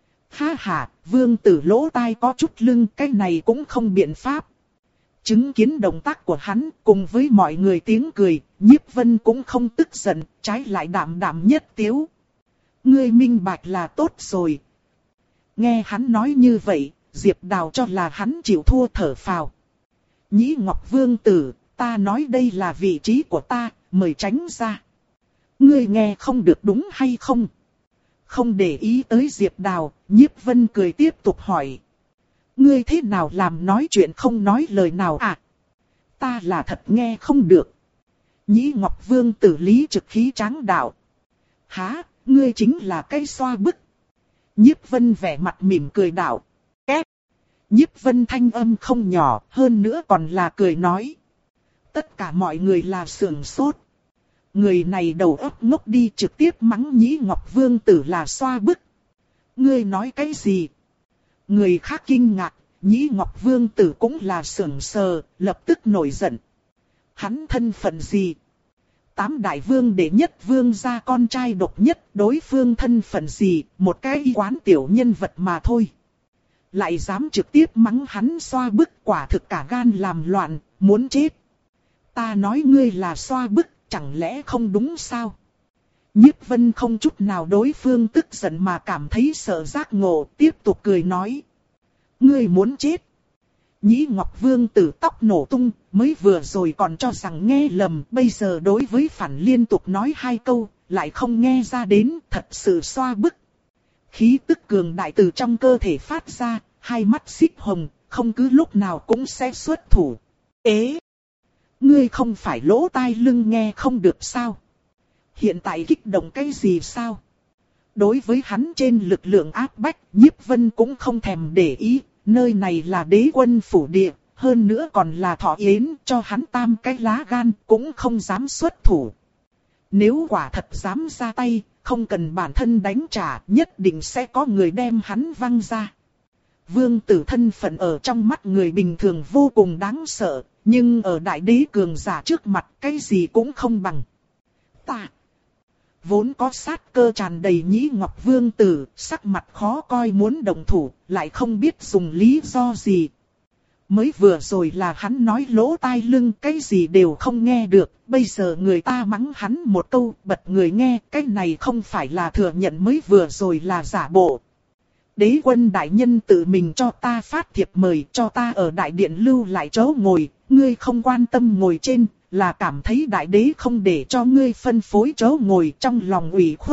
Ha ha, vương tử lỗ tai có chút lưng, cái này cũng không biện pháp. Chứng kiến động tác của hắn cùng với mọi người tiếng cười, Nhiếp Vân cũng không tức giận, trái lại đạm đạm nhất tiếu. Ngươi minh bạch là tốt rồi. Nghe hắn nói như vậy, Diệp Đào cho là hắn chịu thua thở phào. Nhĩ Ngọc Vương tử, ta nói đây là vị trí của ta, mời tránh ra. Ngươi nghe không được đúng hay không? Không để ý tới Diệp Đào, Nhiếp Vân cười tiếp tục hỏi. Ngươi thế nào làm nói chuyện không nói lời nào à? Ta là thật nghe không được. Nhĩ Ngọc Vương tử lý trực khí tráng đạo. Hả, ngươi chính là cây xoa bức. Nhiếp Vân vẻ mặt mỉm cười đạo. Két. Nhiếp Vân thanh âm không nhỏ, hơn nữa còn là cười nói. Tất cả mọi người là sườn sốt. Người này đầu óc ngốc đi, trực tiếp mắng Nhĩ Ngọc Vương tử là xoa bức. Ngươi nói cái gì? Người khác kinh ngạc, Nhĩ Ngọc Vương tử cũng là sững sờ, lập tức nổi giận. Hắn thân phận gì? Tám đại vương đệ nhất vương gia con trai độc nhất, đối phương thân phận gì? Một cái y quán tiểu nhân vật mà thôi. Lại dám trực tiếp mắng hắn xoa bức, quả thực cả gan làm loạn, muốn chết. Ta nói ngươi là xoa bức, chẳng lẽ không đúng sao? Nhiếp Vân không chút nào đối phương tức giận mà cảm thấy sợ giác ngộ, tiếp tục cười nói. Ngươi muốn chết. Nhĩ Ngọc Vương tử tóc nổ tung, mới vừa rồi còn cho rằng nghe lầm, bây giờ đối với phản liên tục nói hai câu, lại không nghe ra đến, thật sự xoa bức. Khí tức cường đại từ trong cơ thể phát ra, hai mắt xích hồng, không cứ lúc nào cũng sẽ xuất thủ. Ế! Ngươi không phải lỗ tai lưng nghe không được sao? Hiện tại kích động cái gì sao? Đối với hắn trên lực lượng áp bách, Nhiếp Vân cũng không thèm để ý, nơi này là đế quân phủ địa, hơn nữa còn là Thọ Yến, cho hắn tam cái lá gan, cũng không dám xuất thủ. Nếu quả thật dám ra tay, không cần bản thân đánh trả, nhất định sẽ có người đem hắn văng ra. Vương tử thân phận ở trong mắt người bình thường vô cùng đáng sợ, nhưng ở đại đế cường giả trước mặt cái gì cũng không bằng. Ta vốn có sát cơ tràn đầy Nhĩ Ngọc Vương tử, sắc mặt khó coi muốn động thủ, lại không biết dùng lý do gì. Mới vừa rồi là hắn nói lỗ tai lưng, cái gì đều không nghe được, bây giờ người ta mắng hắn một câu, bật người nghe, cái này không phải là thừa nhận mới vừa rồi là giả bộ. Đế quân đại nhân tự mình cho ta phát thiệp mời, cho ta ở đại điện lưu lại chỗ ngồi, ngươi không quan tâm ngồi trên, là cảm thấy đại đế không để cho ngươi phân phối chỗ ngồi, trong lòng ủy khuất,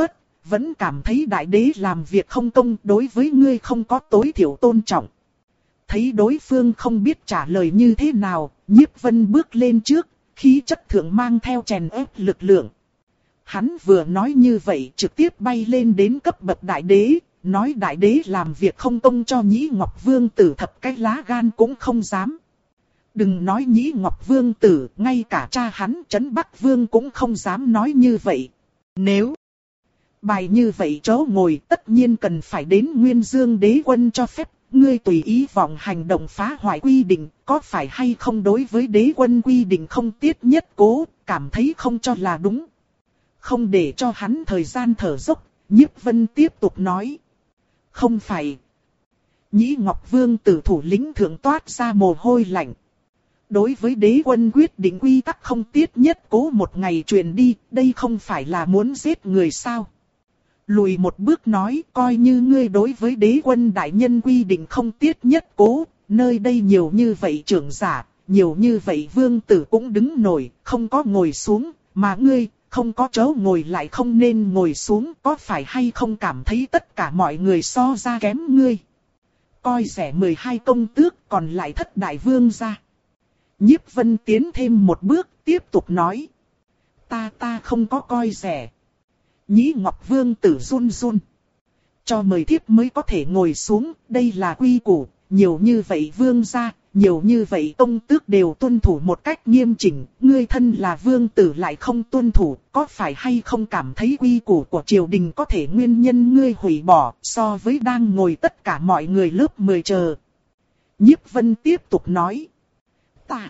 vẫn cảm thấy đại đế làm việc không công, đối với ngươi không có tối thiểu tôn trọng. Thấy đối phương không biết trả lời như thế nào, Nhiếp Vân bước lên trước, khí chất thượng mang theo chèn ép lực lượng. Hắn vừa nói như vậy trực tiếp bay lên đến cấp bậc đại đế, nói đại đế làm việc không công cho Nhĩ Ngọc Vương Tử thập cái lá gan cũng không dám. Đừng nói Nhĩ Ngọc Vương Tử, ngay cả cha hắn Trấn Bắc Vương cũng không dám nói như vậy. Nếu bài như vậy chỗ ngồi tất nhiên cần phải đến Nguyên Dương Đế Quân cho phép, ngươi tùy ý vọng hành động phá hoại quy định, có phải hay không đối với Đế Quân quy định không tiết nhất cố, cảm thấy không cho là đúng. Không để cho hắn thời gian thở dốc, Nhiếp Vân tiếp tục nói. Không phải. Nhĩ Ngọc Vương Tử thủ lĩnh thượng toát ra mồ hôi lạnh. Đối với Đế Quân quyết định quy tắc không tiết nhất cố một ngày truyền đi, đây không phải là muốn giết người sao? Lùi một bước nói, coi như ngươi đối với Đế Quân đại nhân quy định không tiết nhất cố, nơi đây nhiều như vậy trưởng giả, nhiều như vậy vương tử cũng đứng nổi, không có ngồi xuống, mà ngươi không có chỗ ngồi lại không nên ngồi xuống, có phải hay không cảm thấy tất cả mọi người so ra kém ngươi? Coi rẻ mười hai công tước, còn lại thất đại vương gia. Nhiếp Vân tiến thêm một bước, tiếp tục nói. Ta ta không có coi rẻ. Nhĩ Ngọc Vương Tử run run. Cho mời thiếp mới có thể ngồi xuống, đây là quy củ, nhiều như vậy vương gia, nhiều như vậy công tước đều tuân thủ một cách nghiêm chỉnh, ngươi thân là vương tử lại không tuân thủ, có phải hay không cảm thấy quy củ của triều đình có thể nguyên nhân ngươi hủy bỏ, so với đang ngồi tất cả mọi người lớp mười chờ. Nhiếp Vân tiếp tục nói. Ta.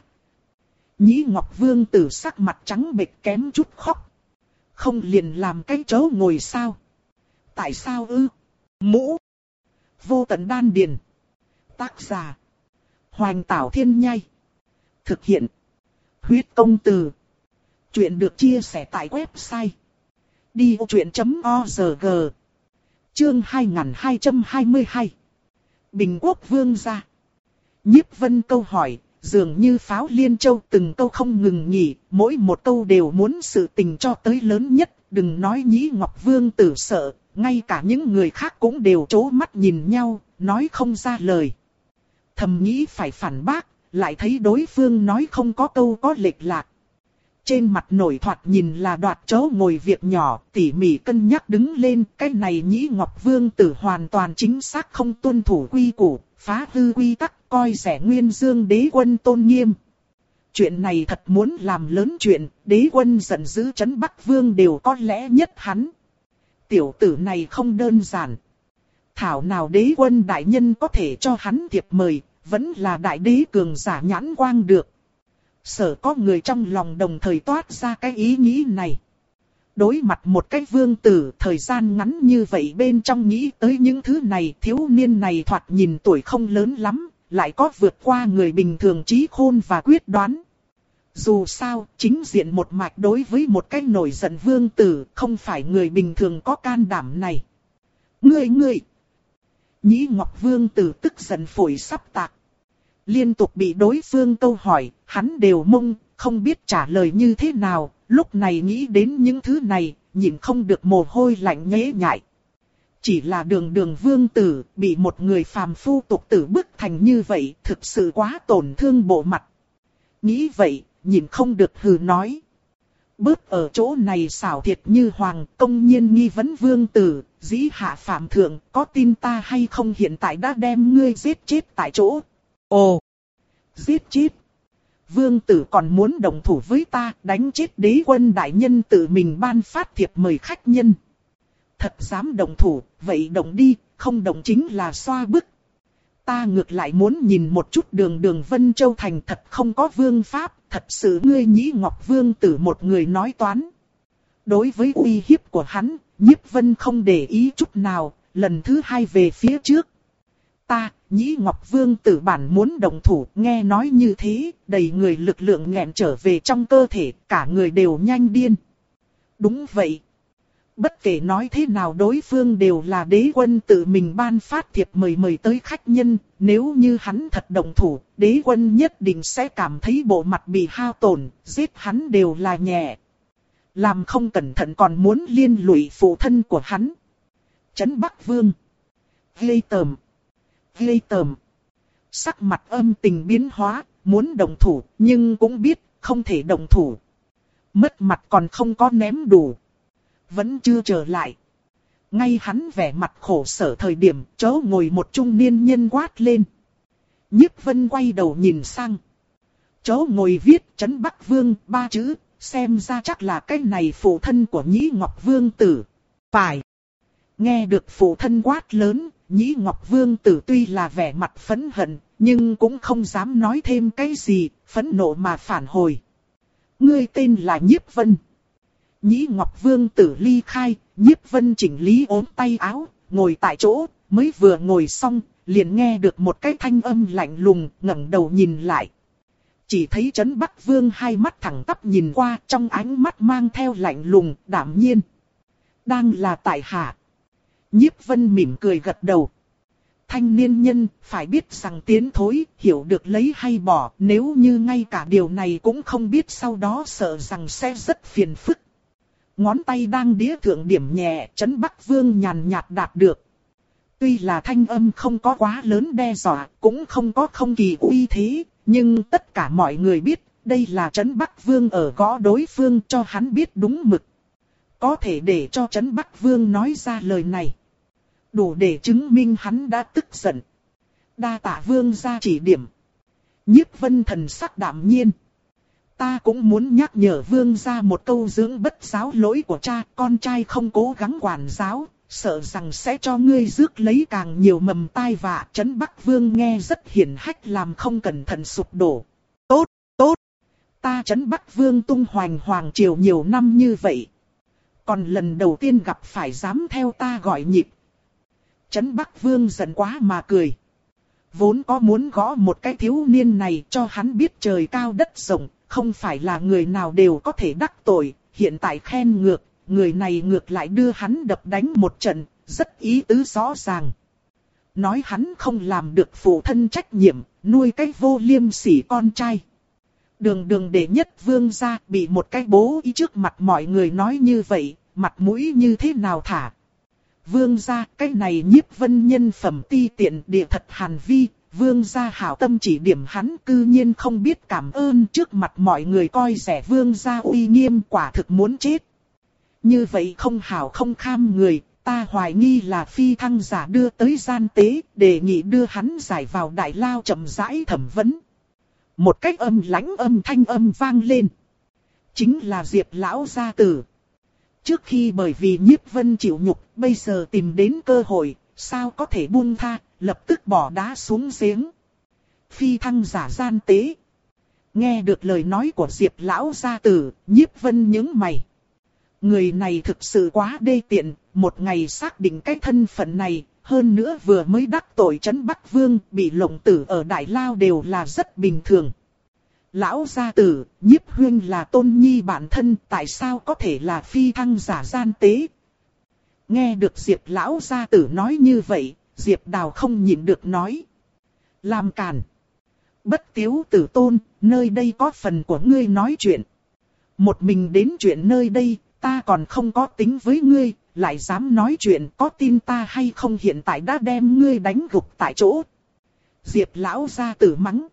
Nhĩ Ngọc Vương Tử sắc mặt trắng bệch kém chút khóc. Không liền làm cái chỗ ngồi sao? Tại sao ư? Mũ. Vô tận đan điền. Tác giả. Hoành Tảo Thiên Nhai. Thực hiện. Huyết Công Từ. Chuyện được chia sẻ tại website. đi ô chuyện chấm org. Chương hai nghìn hai trăm hai mươi hai. Bình Quốc Vương gia. Nhiếp Vân câu hỏi, dường như pháo liên châu từng câu không ngừng nghỉ, mỗi một câu đều muốn sự tình cho tới lớn nhất, đừng nói Nhĩ Ngọc Vương Tử sợ, ngay cả những người khác cũng đều trố mắt nhìn nhau, nói không ra lời. Thầm nghĩ phải phản bác, lại thấy đối phương nói không có câu có lệch lạc. Trên mặt nổi thoạt nhìn là đoạt chỗ ngồi việc nhỏ, tỉ mỉ cân nhắc đứng lên, cái này Nhĩ Ngọc Vương Tử hoàn toàn chính xác không tuân thủ quy củ, phá hư quy tắc, coi rẻ Nguyên Dương Đế Quân tôn nghiêm. Chuyện này thật muốn làm lớn chuyện, Đế Quân giận dữ Trấn Bắc Vương đều có lẽ nhất hắn. Tiểu tử này không đơn giản. Thảo nào Đế Quân đại nhân có thể cho hắn thiệp mời, vẫn là đại đế cường giả nhãn quang được. Sợ có người trong lòng đồng thời toát ra cái ý nghĩ này. Đối mặt một cái vương tử, thời gian ngắn như vậy bên trong nghĩ tới những thứ này, thiếu niên này thoạt nhìn tuổi không lớn lắm, lại có vượt qua người bình thường trí khôn và quyết đoán. Dù sao, chính diện một mạch đối với một cái nổi giận vương tử, không phải người bình thường có can đảm này. Ngươi ngươi! Nhĩ Ngọc Vương Tử tức giận phổi sắp tạc. Liên tục bị đối phương câu hỏi, hắn đều mông, không biết trả lời như thế nào, lúc này nghĩ đến những thứ này, nhìn không được mồ hôi lạnh nhễ nhại. Chỉ là đường đường vương tử, bị một người phàm phu tục tử bức thành như vậy, thực sự quá tổn thương bộ mặt. Nghĩ vậy, nhìn không được hừ nói. Bớt ở chỗ này xảo thiệt như hoàng, công nhiên nghi vấn vương tử, dĩ hạ phạm thượng, có tin ta hay không hiện tại đã đem ngươi giết chết tại chỗ. Ồ! Giết chết! Vương tử còn muốn đồng thủ với ta, đánh chết Đế Quân đại nhân tự mình ban phát thiệp mời khách nhân. Thật dám đồng thủ, vậy đồng đi, không đồng chính là xoa bức. Ta ngược lại muốn nhìn một chút đường đường Vân Châu Thành thật không có vương pháp, thật sự ngươi Nhĩ Ngọc Vương Tử một người nói toán. Đối với uy hiếp của hắn, Nhiếp Vân không để ý chút nào, lần thứ hai về phía trước. Ta, Nhĩ Ngọc Vương Tử bản muốn đồng thủ, nghe nói như thế, đầy người lực lượng nghẹn trở về trong cơ thể, cả người đều nhanh điên. Đúng vậy. Bất kể nói thế nào đối phương đều là Đế Quân tự mình ban phát thiệp mời mời tới khách nhân, nếu như hắn thật đồng thủ, Đế Quân nhất định sẽ cảm thấy bộ mặt bị hao tổn, giết hắn đều là nhẹ. Làm không cẩn thận còn muốn liên lụy phụ thân của hắn. Trấn Bắc Vương. Ghê tởm. Ghê tởm. Sắc mặt âm tình biến hóa, muốn động thủ, nhưng cũng biết không thể động thủ. Mất mặt còn không có ném đủ. Vẫn chưa trở lại. Ngay hắn vẻ mặt khổ sở thời điểm, chỗ ngồi một trung niên nhân quát lên. Nhiếp Vân quay đầu nhìn sang. Chỗ ngồi viết Trấn Bắc Vương ba chữ, xem ra chắc là cái này phụ thân của Nhĩ Ngọc Vương tử. Phải. Nghe được phụ thân quát lớn, Nhĩ Ngọc Vương tử tuy là vẻ mặt phẫn hận, nhưng cũng không dám nói thêm cái gì, phẫn nộ mà phản hồi. Ngươi tên là Nhiếp Vân. Nhĩ Ngọc Vương tử ly khai, Nhiếp Vân chỉnh lý ốm tay áo, ngồi tại chỗ, mới vừa ngồi xong, liền nghe được một cái thanh âm lạnh lùng, ngẩng đầu nhìn lại. Chỉ thấy Trấn Bắc Vương hai mắt thẳng tắp nhìn qua, trong ánh mắt mang theo lạnh lùng, đảm nhiên. Đang là tại hạ. Nhiếp Vân mỉm cười gật đầu. Thanh niên nhân, phải biết rằng tiến thối, hiểu được lấy hay bỏ, nếu như ngay cả điều này cũng không biết sau đó sợ rằng sẽ rất phiền phức. Ngón tay đang đĩa thượng điểm nhẹ, Trấn Bắc Vương nhàn nhạt đạt được. Tuy là thanh âm không có quá lớn đe dọa, cũng không có không kỳ uy thế, nhưng tất cả mọi người biết, đây là Trấn Bắc Vương ở gõ đối phương cho hắn biết đúng mực. Có thể để cho Trấn Bắc Vương nói ra lời này. Đủ để chứng minh hắn đã tức giận. Đa tạ Vương ra chỉ điểm. Nhiếp Vân thần sắc đạm nhiên. Ta cũng muốn nhắc nhở Vương ra một câu dưỡng bất giáo lỗi của cha, con trai không cố gắng quản giáo, sợ rằng sẽ cho ngươi rước lấy càng nhiều mầm tai vạ. Trấn Bắc Vương nghe rất hiển hách làm không cẩn thận sụp đổ. Tốt, tốt. Ta Trấn Bắc Vương tung hoành hoàng triều nhiều năm như vậy. Còn lần đầu tiên gặp phải dám theo ta gọi nhịp. Trấn Bắc Vương giận quá mà cười. Vốn có muốn gõ một cái thiếu niên này cho hắn biết trời cao đất rộng, không phải là người nào đều có thể đắc tội, hiện tại khen ngược, người này ngược lại đưa hắn đập đánh một trận, rất ý tứ rõ ràng. Nói hắn không làm được phụ thân trách nhiệm, nuôi cái vô liêm sỉ con trai. Đường đường đệ nhất vương gia bị một cái bố ý trước mặt mọi người nói như vậy, mặt mũi như thế nào thả. Vương gia, cái này Nhiếp Vân nhân phẩm ti tiện địa thật hàn vi, vương gia hảo tâm chỉ điểm hắn cư nhiên không biết cảm ơn trước mặt mọi người coi rẻ vương gia uy nghiêm quả thực muốn chết. Như vậy không hảo không kham người, ta hoài nghi là phi thăng giả đưa tới gian tế, đề nghị đưa hắn giải vào đại lao chậm rãi thẩm vấn. Một cách âm lãnh âm thanh âm vang lên. Chính là Diệp lão gia tử. Trước khi bởi vì Nhiếp Vân chịu nhục, bây giờ tìm đến cơ hội, sao có thể buông tha, lập tức bỏ đá xuống giếng. Phi thăng giả gian tế. Nghe được lời nói của Diệp lão gia tử, Nhiếp Vân nhướng mày. Người này thực sự quá đê tiện, một ngày xác định cái thân phận này, hơn nữa vừa mới đắc tội Trấn Bắc Vương, bị lộng tử ở Đại Lao đều là rất bình thường. Lão gia tử, Nhiếp huynh là Tôn Nhi bản thân, tại sao có thể là phi thăng giả gian tế? Nghe được Diệp lão gia tử nói như vậy, Diệp Đào không nhịn được nói. Làm càn. Bất tiếu tử Tôn, nơi đây có phần của ngươi nói chuyện. Một mình đến chuyện nơi đây, ta còn không có tính với ngươi, lại dám nói chuyện, có tin ta hay không hiện tại đã đem ngươi đánh gục tại chỗ. Diệp lão gia tử mắng.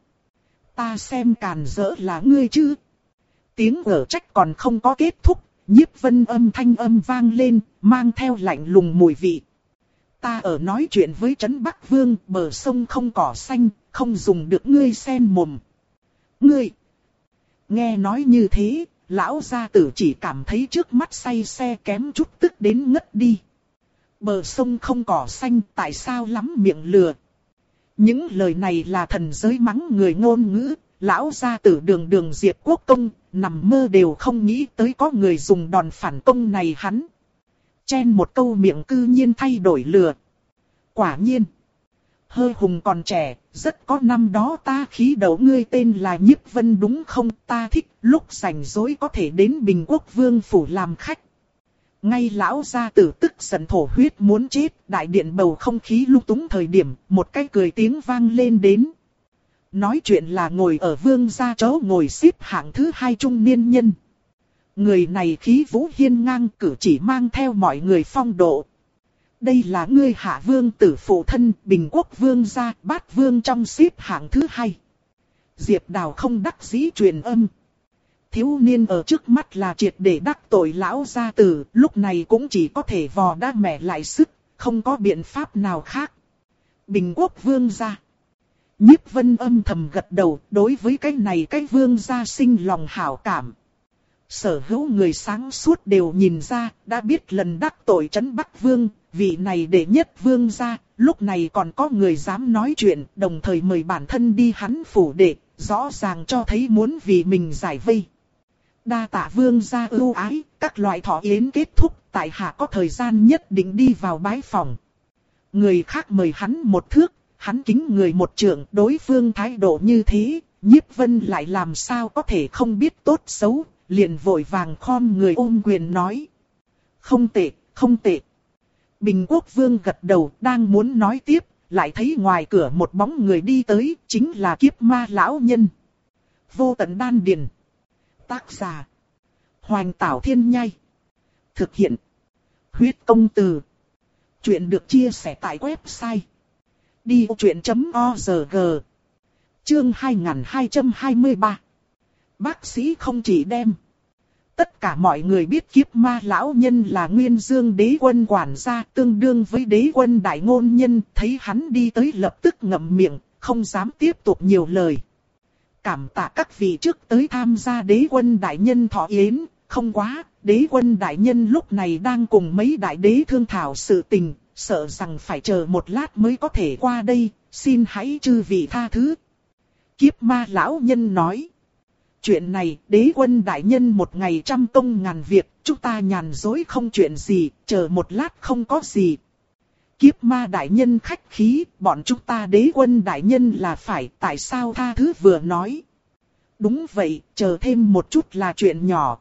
Ta xem càn rỡ là ngươi chứ. Tiếng ở trách còn không có kết thúc, Nhiếp Vân âm thanh âm vang lên, mang theo lạnh lùng mùi vị. Ta ở nói chuyện với Trấn Bắc Vương, bờ sông không cỏ xanh, không dùng được ngươi xen mồm. Ngươi! Nghe nói như thế, lão gia tử chỉ cảm thấy trước mắt say xe kém chút tức đến ngất đi. Bờ sông không cỏ xanh, tại sao lắm miệng lừa? Những lời này là thần giới mắng người ngôn ngữ, lão gia tử đường đường Diệp Quốc công, nằm mơ đều không nghĩ tới có người dùng đòn phản công này hắn. Chen một câu miệng cư nhiên thay đổi lừa. Quả nhiên, hơi hùng còn trẻ, rất có năm đó ta khí đầu ngươi tên là Nhiếp Vân đúng không? Ta thích lúc rảnh rỗi có thể đến Bình Quốc Vương phủ làm khách. Ngay lão gia tử tức giận thổ huyết muốn chết, đại điện bầu không khí lung túng thời điểm, một cái cười tiếng vang lên đến. Nói chuyện là ngồi ở vương gia chỗ ngồi xếp hạng thứ hai trung niên nhân. Người này khí vũ hiên ngang, cử chỉ mang theo mọi người phong độ. Đây là ngươi Hạ vương tử phụ thân, Bình Quốc vương gia, Bát vương trong xếp hạng thứ hai. Diệp Đào không đắc dĩ truyền âm. Thiếu niên ở trước mắt là triệt để đắc tội lão gia tử, lúc này cũng chỉ có thể vò đá mẹ lại sức, không có biện pháp nào khác. Bình Quốc vương gia. Nhiếp Vân âm thầm gật đầu, đối với cái này cái vương gia sinh lòng hảo cảm. Sở hữu người sáng suốt đều nhìn ra, đã biết lần đắc tội trấn Bắc Vương, vị này đệ nhất vương gia, lúc này còn có người dám nói chuyện, đồng thời mời bản thân đi hắn phủ đệ, rõ ràng cho thấy muốn vì mình giải vây. Đa tạ vương gia ưu ái, các loại thọ yến kết thúc, tại hạ có thời gian nhất định đi vào bái phòng. Người khác mời hắn một thước, hắn kính người một trượng, đối phương thái độ như thế, Nhiếp Vân lại làm sao có thể không biết tốt xấu, liền vội vàng khom người ôm quyền nói. Không tệ, không tệ. Bình Quốc vương gật đầu, đang muốn nói tiếp, lại thấy ngoài cửa một bóng người đi tới, chính là Kiếp Ma lão nhân. Vô Tận Đan Điền. Tác giả: Hoành Tảo Thiên Nhai. Thực hiện: Huyết Công Từ. Chuyện được chia sẻ tại website đi vô chuyện chấm org. Chương hai nghìn hai trăm hai mươi ba. Bác sĩ không chỉ đem. Tất cả mọi người biết Kiếp Ma lão nhân là Nguyên Dương đế quân quản gia, tương đương với đế quân đại ngôn nhân, thấy hắn đi tới lập tức ngậm miệng, không dám tiếp tục nhiều lời. Cảm tạ các vị trước tới tham gia đế quân đại nhân thọ yến, không quá, đế quân đại nhân lúc này đang cùng mấy đại đế thương thảo sự tình, sợ rằng phải chờ một lát mới có thể qua đây, xin hãy chư vị tha thứ. Kiếp Ma lão nhân nói. Chuyện này, đế quân đại nhân một ngày trăm công ngàn việc, chúng ta nhàn dối không chuyện gì, chờ một lát không có gì. Kiếp Ma đại nhân khách khí, bọn chúng ta đế quân đại nhân là phải, tại sao tha thứ vừa nói. Đúng vậy, chờ thêm một chút là chuyện nhỏ.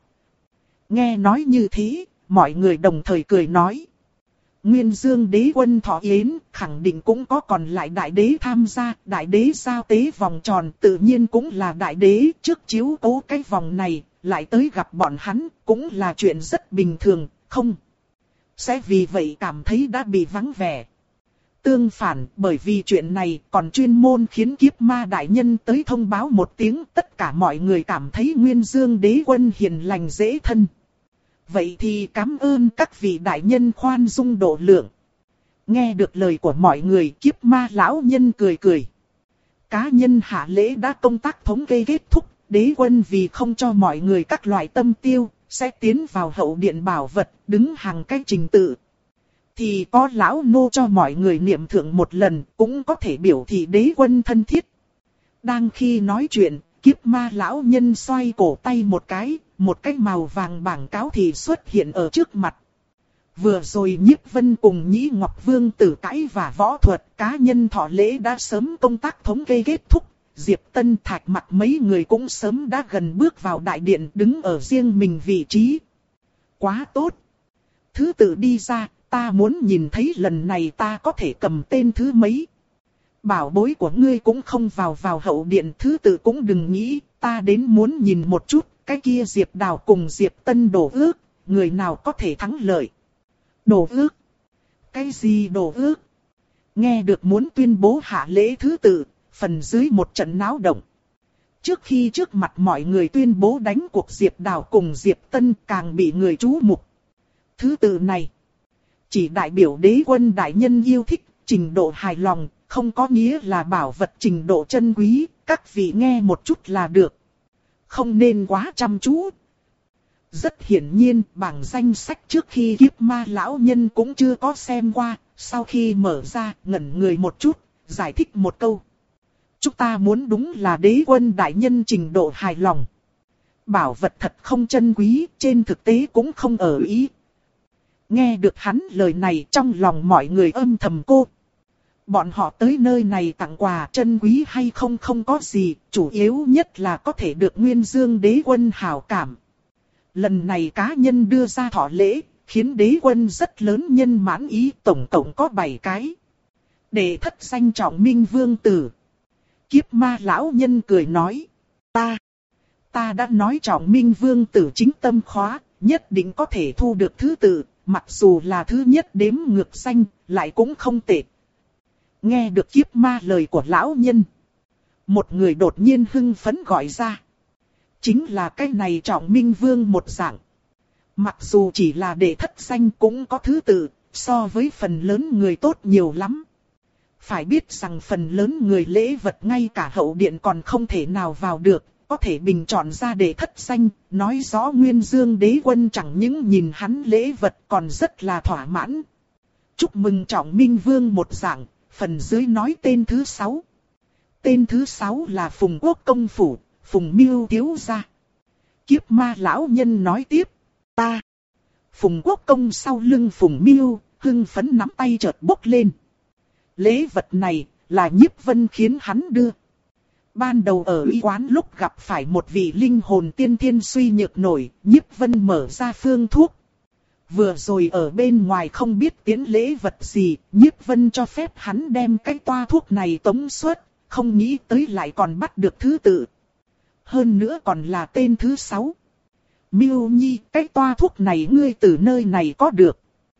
Nghe nói như thế, mọi người đồng thời cười nói. Nguyên Dương đế quân thọ yến, khẳng định cũng có còn lại đại đế tham gia, đại đế giao tế vòng tròn tự nhiên cũng là đại đế, trước chiếu cố cái vòng này, lại tới gặp bọn hắn, cũng là chuyện rất bình thường, không? Sẽ vì vậy cảm thấy đã bị vắng vẻ. Tương phản, bởi vì chuyện này còn chuyên môn khiến Kiếp Ma đại nhân tới thông báo một tiếng, tất cả mọi người cảm thấy Nguyên Dương đế quân hiền lành dễ thân. Vậy thì cảm ơn các vị đại nhân khoan dung độ lượng. Nghe được lời của mọi người, Kiếp Ma lão nhân cười cười. Cá nhân hạ lễ đã công tác thống kê kết thúc, đế quân vì không cho mọi người các loại tâm tiêu, sẽ tiến vào hậu điện bảo vật, đứng hàng cách trình tự. Thì có lão nô cho mọi người niệm thượng một lần, cũng có thể biểu thị đế quân thân thiết. Đang khi nói chuyện, Kiếp Ma lão nhân xoay cổ tay một cái, một cái màu vàng bảng cáo thì xuất hiện ở trước mặt. Vừa rồi Nhiếp Vân cùng Nhĩ Ngọc Vương tử cãi và võ thuật, cá nhân thọ lễ đã sớm công tác thống kê kết thúc. Diệp Tân Thạch mặt mấy người cũng sớm đã gần bước vào đại điện, đứng ở riêng mình vị trí. Quá tốt! Thứ tự đi ra, ta muốn nhìn thấy lần này ta có thể cầm tên thứ mấy. Bảo bối của ngươi cũng không vào vào hậu điện, thứ tự cũng đừng nghĩ, ta đến muốn nhìn một chút, cái kia Diệp Đào cùng Diệp Tân đổ ước, người nào có thể thắng lợi. Đổ ước? Cái gì đổ ước? Nghe được muốn tuyên bố hạ lễ thứ tự, phần dưới một trận náo động. Trước khi trước mặt mọi người tuyên bố đánh cuộc Diệp Đào cùng Diệp Tân càng bị người chú mục. Thứ tự này, chỉ đại biểu đế quân đại nhân yêu thích, trình độ hài lòng, không có nghĩa là bảo vật trình độ chân quý, các vị nghe một chút là được. Không nên quá chăm chú. Rất hiển nhiên, bảng danh sách trước khi Kiếp Ma lão nhân cũng chưa có xem qua, sau khi mở ra, ngẩn người một chút, giải thích một câu. Chúng ta muốn đúng là đế quân đại nhân trình độ hài lòng. Bảo vật thật không chân quý, trên thực tế cũng không ở ý. Nghe được hắn lời này trong lòng mọi người âm thầm cô. Bọn họ tới nơi này tặng quà chân quý hay không không có gì, chủ yếu nhất là có thể được Nguyên Dương đế quân hảo cảm. Lần này cá nhân đưa ra thọ lễ, khiến đế quân rất lớn nhân mãn ý, tổng cộng có bảy cái. Để thất danh trọng minh vương tử. Kiếp Ma lão nhân cười nói, ta, Ta đã nói Trọng Minh Vương tử chính tâm khóa, nhất định có thể thu được thứ tự, mặc dù là thứ nhất đếm ngược danh, lại cũng không tệ. Nghe được kiếp ma lời của lão nhân. Một người đột nhiên hưng phấn gọi ra. Chính là cái này Trọng Minh Vương một dạng. Mặc dù chỉ là đệ thất danh cũng có thứ tự, so với phần lớn người tốt nhiều lắm. Phải biết rằng phần lớn người lễ vật ngay cả hậu điện còn không thể nào vào được, có thể bình chọn ra đệ thất danh, nói rõ Nguyên Dương đế quân chẳng những nhìn hắn lễ vật còn rất là thỏa mãn. Chúc mừng Trọng Minh Vương một dạng, phần dưới nói tên thứ sáu. Tên thứ sáu là Phùng Quốc Công Phủ, Phùng Miêu thiếu gia. Kiếp ma lão nhân nói tiếp, ta. Phùng Quốc Công sau lưng Phùng Miêu, hưng phấn nắm tay chợt bốc lên. Lễ vật này là Nhiếp Vân khiến hắn đưa. Ban đầu ở y quán lúc gặp phải một vị linh hồn tiên thiên suy nhược nổi, Nhiếp Vân mở ra phương thuốc. Vừa rồi ở bên ngoài không biết tiến lễ vật gì, Nhiếp Vân cho phép hắn đem cái toa thuốc này tống xuất, không nghĩ tới lại còn bắt được thứ tự. Hơn nữa còn là tên thứ sáu. Miêu Nhi, cái toa thuốc này ngươi từ nơi này có được.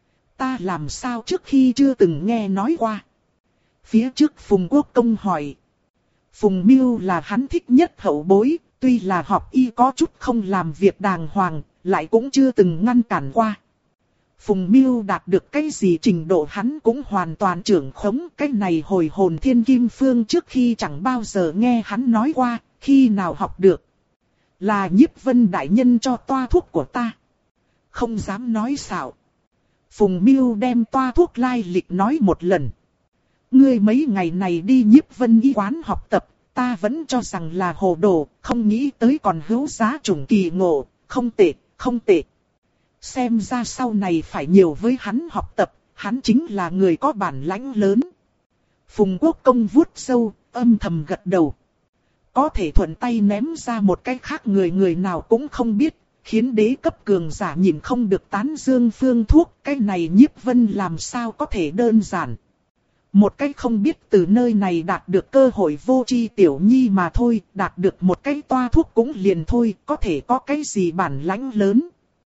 Ta làm sao trước khi chưa từng nghe nói qua. Phía trước Phùng Quốc Công hỏi. Phùng Miêu là hắn thích nhất hậu bối, tuy là học y có chút không làm việc đàng hoàng, lại cũng chưa từng ngăn cản qua. Phùng Miêu đạt được cái gì trình độ hắn cũng hoàn toàn trưởng khống, cái này hồi hồn thiên kim phương trước khi chẳng bao giờ nghe hắn nói qua, khi nào học được. Là Nhiếp Vân đại nhân cho toa thuốc của ta. Không dám nói xạo. Phùng Miêu đem toa thuốc lai lịch nói một lần. Ngươi mấy ngày này đi Nhiếp Vân y quán học tập, ta vẫn cho rằng là hồ đồ, không nghĩ tới còn hữu giá trùng kỳ ngộ, không tệ, không tệ. Xem ra sau này phải nhiều với hắn học tập, hắn chính là người có bản lãnh lớn. Phùng Quốc Công vuốt râu, âm thầm gật đầu. Có thể thuận tay ném ra một cái khác người người nào cũng không biết, khiến đế cấp cường giả nhìn không được tán dương phương thuốc, cái này Nhiếp Vân làm sao có thể đơn giản. Một cái không biết từ nơi này đạt được cơ hội vô tri tiểu nhi mà thôi, đạt được một cái toa thuốc cũng liền thôi, có thể có cái gì bản lãnh lớn.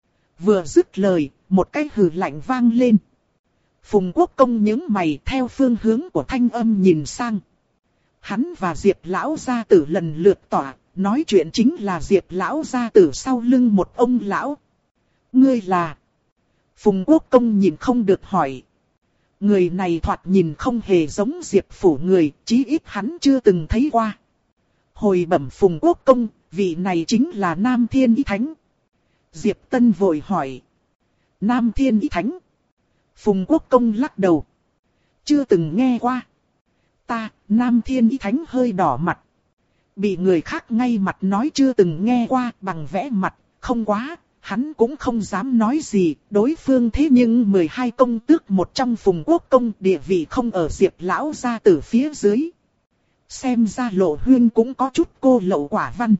Vừa dứt lời, một cái hừ lạnh vang lên. Phùng Quốc Công nhướng mày theo phương hướng của thanh âm nhìn sang. Hắn và Diệp Lão gia tử lần lượt tỏa, nói chuyện chính là Diệp Lão gia tử sau lưng một ông lão. Ngươi là? Phùng Quốc Công nhìn không được hỏi. Người này thoạt nhìn không hề giống Diệp phủ người, chí ít hắn chưa từng thấy qua. Hồi bẩm Phùng Quốc Công, vị này chính là Nam Thiên Ý Thánh. Diệp Tân vội hỏi. Nam Thiên Ý Thánh. Phùng Quốc Công lắc đầu. Chưa từng nghe qua. Ta, Nam Thiên Ý Thánh hơi đỏ mặt. Bị người khác ngay mặt nói chưa từng nghe qua, bằng vẽ mặt, không quá. Hắn cũng không dám nói gì, đối phương thế nhưng mười hai công tước một trong Phùng Quốc Công, địa vị không ở Diệp Lão gia tử phía dưới. Xem ra Lộ Huyên cũng có chút cô lậu quả văn.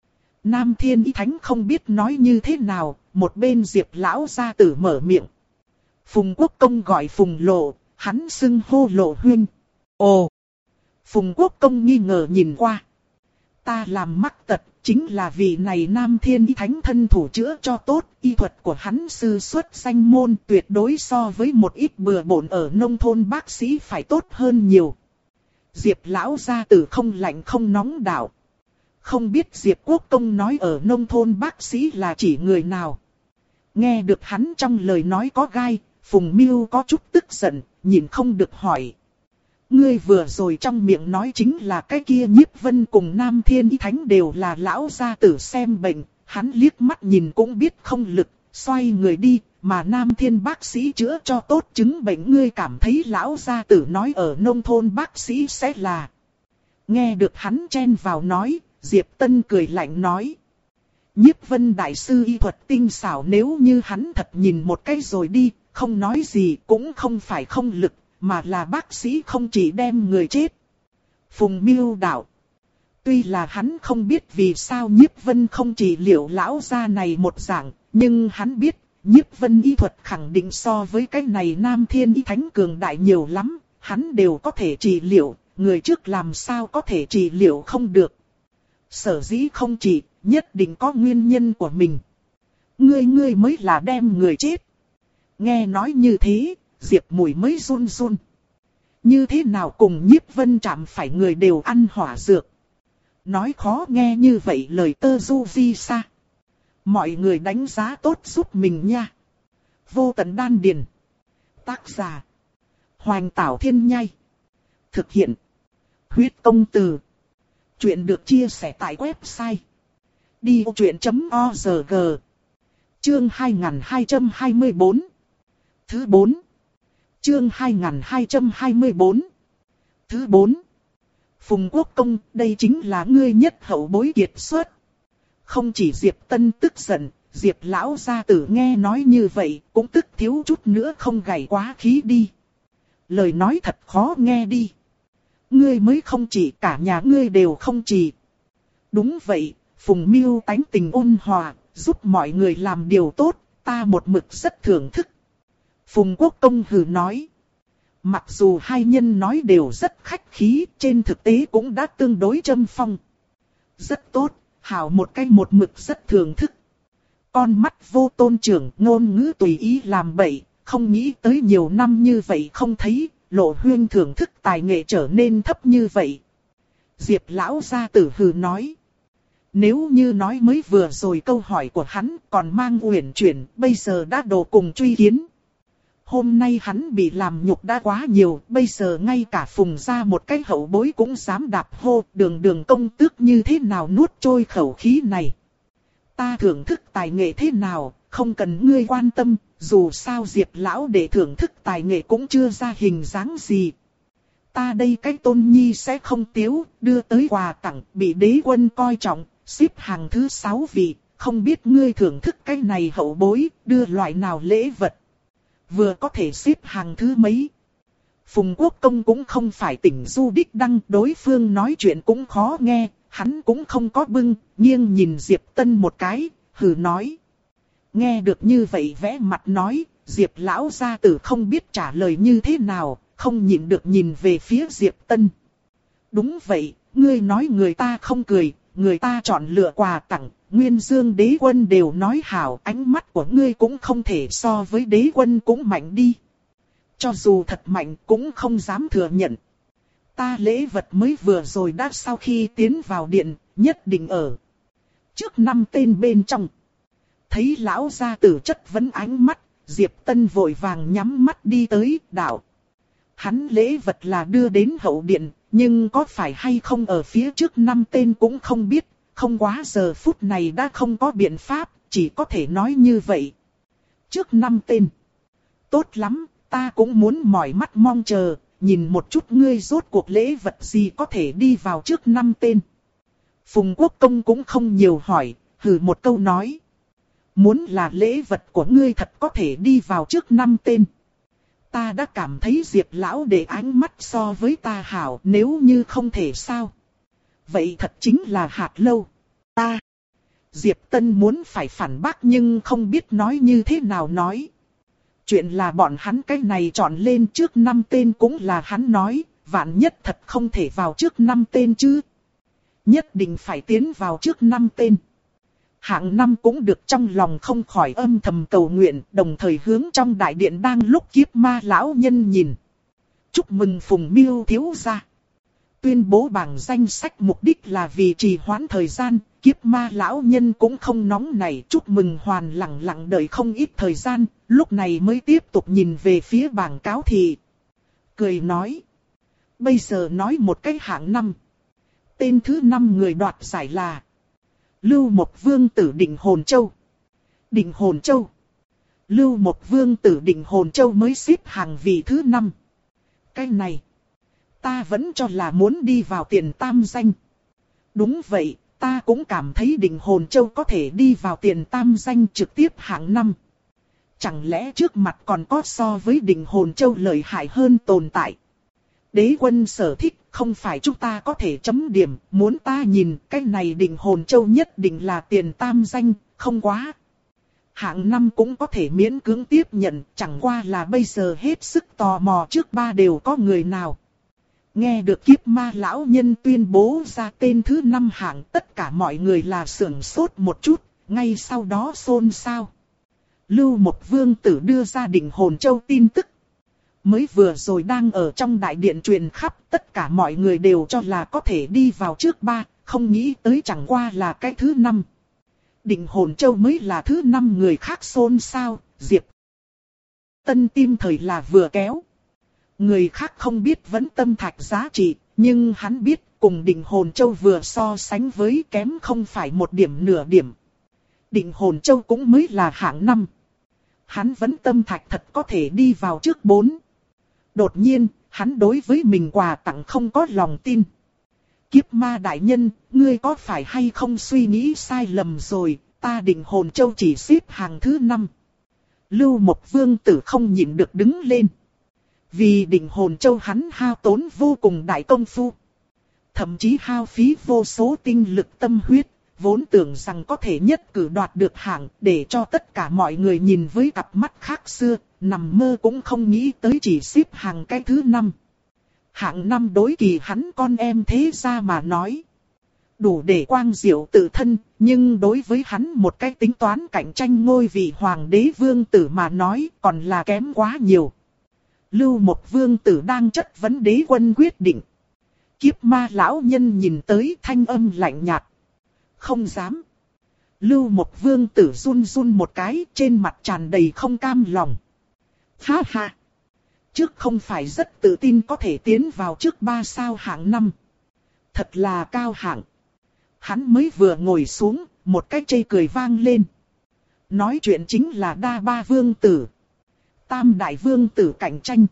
Nam Thiên Ý Thánh không biết nói như thế nào, một bên Diệp Lão gia tử mở miệng. Phùng Quốc Công gọi Phùng Lộ, hắn xưng hô Lộ Huyên. Ồ! Phùng Quốc Công nghi ngờ nhìn qua. Ta làm mắc tật, chính là vì này Nam Thiên Ý Thánh thân thủ chữa cho tốt, y thuật của hắn sư xuất danh môn tuyệt đối so với một ít bừa bộn ở nông thôn bác sĩ phải tốt hơn nhiều. Diệp Lão gia tử không lạnh không nóng đạo. Không biết Diệp Quốc Công nói ở nông thôn bác sĩ là chỉ người nào. Nghe được hắn trong lời nói có gai, Phùng Miêu có chút tức giận, nhìn không được hỏi. Ngươi vừa rồi trong miệng nói chính là cái kia Nhiếp Vân cùng Nam Thiên Ý Thánh đều là lão gia tử xem bệnh, hắn liếc mắt nhìn cũng biết không lực, xoay người đi, mà Nam Thiên bác sĩ chữa cho tốt chứng bệnh ngươi cảm thấy lão gia tử nói ở nông thôn bác sĩ sẽ là. Nghe được hắn chen vào nói, Diệp Tân cười lạnh nói. Nhiếp Vân đại sư y thuật tinh xảo nếu như hắn thật nhìn một cái rồi đi, không nói gì cũng không phải không lực. Mà là bác sĩ không chỉ đem người chết. Phùng Miêu đạo. Tuy là hắn không biết vì sao Nhiếp Vân không chỉ liệu lão gia này một dạng, nhưng hắn biết Nhiếp Vân y thuật khẳng định so với cái này Nam Thiên Ý Thánh cường đại nhiều lắm, hắn đều có thể trị liệu, người trước làm sao có thể trị liệu không được. Sở dĩ không chỉ, nhất định có nguyên nhân của mình. Ngươi ngươi mới là đem người chết. Nghe nói như thế, Diệp Mùi mới run run. Như thế nào cùng Nhiếp Vân Trạm phải người đều ăn hỏa dược. Nói khó nghe như vậy lời tơ du vi xa. Mọi người đánh giá tốt giúp mình nha. Vô tận đan điền. Tác giả. Hoành Tảo Thiên Nhai. Thực hiện. Huyết Công Từ. Chuyện được chia sẻ tại website. đi vô chuyện chấm org. Chương hai nghìn hai trăm hai mươi bốn. Thứ bốn. Chương hai nghìn hai trăm hai mươi bốn. Thứ bốn. Phùng Quốc Công, đây chính là ngươi nhất hậu bối kiệt xuất. Không chỉ Diệp Tân tức giận, Diệp lão gia tử nghe nói như vậy, cũng tức thiếu chút nữa không gảy quá khí đi. Lời nói thật khó nghe đi. Ngươi mới không chỉ, cả nhà ngươi đều không chỉ. Đúng vậy, Phùng Miêu tánh tình ôn hòa, giúp mọi người làm điều tốt, ta một mực rất thưởng thức. Phùng Quốc Công hừ nói. Mặc dù hai nhân nói đều rất khách khí, trên thực tế cũng đã tương đối châm phong. Rất tốt, hảo một cái một mực rất thưởng thức. Con mắt Vô Tôn trưởng ngôn ngữ tùy ý làm bậy, không nghĩ tới nhiều năm như vậy không thấy, Lộ Huyên thưởng thức tài nghệ trở nên thấp như vậy. Diệp lão gia tử hừ nói. Nếu như nói mới vừa rồi câu hỏi của hắn còn mang uyển chuyển, bây giờ đã đồ cùng truy kiến. Hôm nay hắn bị làm nhục đã quá nhiều, bây giờ ngay cả Phùng ra một cái hậu bối cũng dám đạp hô, đường đường công tước như thế nào nuốt trôi khẩu khí này. Ta thưởng thức tài nghệ thế nào, không cần ngươi quan tâm, dù sao Diệp lão để thưởng thức tài nghệ cũng chưa ra hình dáng gì. Ta đây cái Tôn Nhi sẽ không tiếu, đưa tới quà tặng, bị đế quân coi trọng, xếp hàng thứ sáu vị, không biết ngươi thưởng thức cái này hậu bối, đưa loại nào lễ vật. Vừa có thể xếp hàng thứ mấy. Phùng Quốc Công cũng không phải tỉnh du đích đăng, đối phương nói chuyện cũng khó nghe, hắn cũng không có bưng, nghiêng nhìn Diệp Tân một cái, hừ nói. Nghe được như vậy vẽ mặt nói, Diệp lão gia tử không biết trả lời như thế nào, không nhịn được nhìn về phía Diệp Tân. Đúng vậy, ngươi nói người ta không cười, người ta chọn lựa quà tặng, Nguyên Dương đế quân đều nói hảo, ánh mắt của ngươi cũng không thể so với đế quân cũng mạnh đi. Cho dù thật mạnh cũng không dám thừa nhận. Ta lễ vật mới vừa rồi đã sau khi tiến vào điện, nhất định ở trước năm tên bên trong. Thấy lão gia tử chất vấn ánh mắt, Diệp Tân vội vàng nhắm mắt đi tới đạo. Hắn lễ vật là đưa đến hậu điện, nhưng có phải hay không ở phía trước năm tên cũng không biết, không quá giờ phút này đã không có biện pháp, chỉ có thể nói như vậy. Trước năm tên. Tốt lắm, ta cũng muốn mỏi mắt mong chờ, nhìn một chút ngươi rốt cuộc lễ vật gì có thể đi vào trước năm tên. Phùng Quốc Công cũng không nhiều hỏi, hừ một câu nói. Muốn là lễ vật của ngươi thật có thể đi vào trước năm tên. Ta đã cảm thấy Diệp lão để ánh mắt so với ta hảo, nếu như không thể sao. Vậy thật chính là hạt lâu. Ta. Diệp Tân muốn phải phản bác nhưng không biết nói như thế nào nói. Chuyện là bọn hắn cái này chọn lên trước năm tên cũng là hắn nói, vạn nhất thật không thể vào trước năm tên chứ. Nhất định phải tiến vào trước năm tên. Hạng năm cũng được trong lòng không khỏi âm thầm cầu nguyện, đồng thời hướng trong đại điện đang lúc Kiếp Ma lão nhân nhìn. Chúc mừng Phùng Miêu thiếu gia. Tuyên bố bảng danh sách mục đích là vì trì hoãn thời gian, Kiếp Ma lão nhân cũng không nóng nảy, chúc mừng hoàn lặng lặng đợi không ít thời gian, lúc này mới tiếp tục nhìn về phía bảng cáo thị. Cười nói. Bây giờ nói một cái hạng năm. Tên thứ năm người đoạt giải là Lưu Một Vương tử Định Hồn Châu. Định Hồn Châu. Lưu Một Vương tử Định Hồn Châu mới xếp hàng vị thứ năm. Cái này, ta vẫn cho là muốn đi vào tiền tam danh. Đúng vậy, ta cũng cảm thấy Định Hồn Châu có thể đi vào tiền tam danh trực tiếp hạng năm. Chẳng lẽ trước mặt còn có so với Định Hồn Châu lợi hại hơn tồn tại? Đế quân sở thích, không phải chúng ta có thể chấm điểm, muốn ta nhìn cái này Định Hồn Châu nhất định là tiền tam danh, không quá. Hạng năm cũng có thể miễn cưỡng tiếp nhận, chẳng qua là bây giờ hết sức tò mò trước ba đều có người nào. Nghe được kiếp ma lão nhân tuyên bố ra tên thứ năm hạng, tất cả mọi người là sưởng sốt một chút, ngay sau đó xôn xao. Lưu Mộc Vương tử đưa ra Định Hồn Châu tin tức. Mới vừa rồi đang ở trong đại điện truyền khắp, tất cả mọi người đều cho là có thể đi vào trước ba, không nghĩ tới chẳng qua là cái thứ năm. Định Hồn Châu mới là thứ năm, người khác xôn xao, Diệp Tân tim thời là vừa kéo. Người khác không biết vẫn tâm thạch giá trị, nhưng hắn biết cùng Định Hồn Châu vừa so sánh với kém không phải một điểm nửa điểm. Định Hồn Châu cũng mới là hạng năm. Hắn vẫn tâm thạch thật có thể đi vào trước bốn. Đột nhiên, hắn đối với mình quà tặng không có lòng tin. Kiếp ma đại nhân, ngươi có phải hay không suy nghĩ sai lầm rồi, ta Định Hồn Châu chỉ xếp hàng thứ năm. Lưu Mộc Vương tử không nhịn được đứng lên. Vì Định Hồn Châu hắn hao tốn vô cùng đại công phu. Thậm chí hao phí vô số tinh lực tâm huyết, vốn tưởng rằng có thể nhất cử đoạt được hạng, để cho tất cả mọi người nhìn với cặp mắt khác xưa, nằm mơ cũng không nghĩ tới chỉ xếp hàng cái thứ năm. Hạng năm đối kỳ hắn con em thế gia mà nói. Đủ để quang diệu tự thân, nhưng đối với hắn một cái tính toán cạnh tranh ngôi vị hoàng đế vương tử mà nói còn là kém quá nhiều. Lưu Mộc Vương tử đang chất vấn đế quân quyết định. Kiếp ma lão nhân nhìn tới thanh âm lạnh nhạt. Không dám. Lưu Mộc Vương tử run run một cái, trên mặt tràn đầy không cam lòng. Ha ha. Trước không phải rất tự tin có thể tiến vào trước ba sao hạng năm. Thật là cao hạng. Hắn mới vừa ngồi xuống, một cái chê cười vang lên. Nói chuyện chính là đa ba vương tử. Tam đại vương tử cạnh tranh.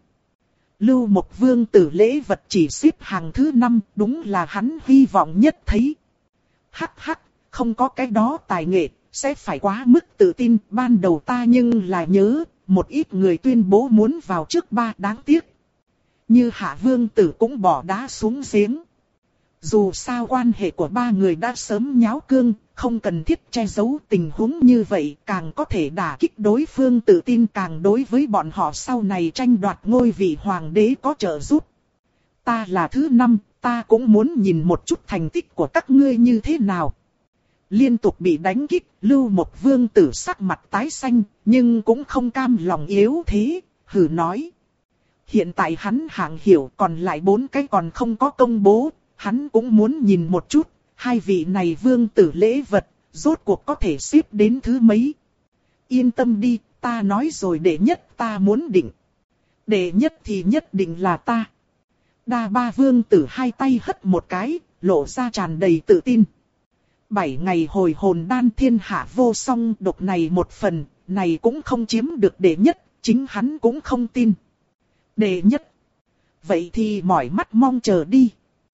Lưu Mộc Vương tử lễ vật chỉ xếp hàng thứ năm, đúng là hắn hy vọng nhất thấy. Hắc hắc, không có cái đó tài nghệ, sẽ phải quá mức tự tin. Ban đầu ta nhưng là nhớ, một ít người tuyên bố muốn vào trước ba, đáng tiếc. Như Hạ Vương tử cũng bỏ đá xuống giếng. Dù sao quan hệ của ba người đã sớm nháo cương, không cần thiết che giấu tình huống như vậy, càng có thể đả kích đối phương tự tin, càng đối với bọn họ sau này tranh đoạt ngôi vị hoàng đế có trợ giúp. Ta là thứ năm, ta cũng muốn nhìn một chút thành tích của các ngươi như thế nào. Liên tục bị đánh kích, Lưu Mộc Vương tử sắc mặt tái xanh, nhưng cũng không cam lòng yếu thế, hừ nói. Hiện tại hắn hạng hiểu, còn lại bốn cái còn không có công bố. Hắn cũng muốn nhìn một chút, hai vị này vương tử lễ vật, rốt cuộc có thể xếp đến thứ mấy. Yên tâm đi, ta nói rồi đệ nhất ta muốn định. Đệ nhất thì nhất định là ta. Đa ba vương tử hai tay hất một cái, lộ ra tràn đầy tự tin. Bảy ngày hồi hồn đan thiên hạ vô song độc này một phần, này cũng không chiếm được đệ nhất, chính hắn cũng không tin. Đệ nhất. Vậy thì mỏi mắt mong chờ đi.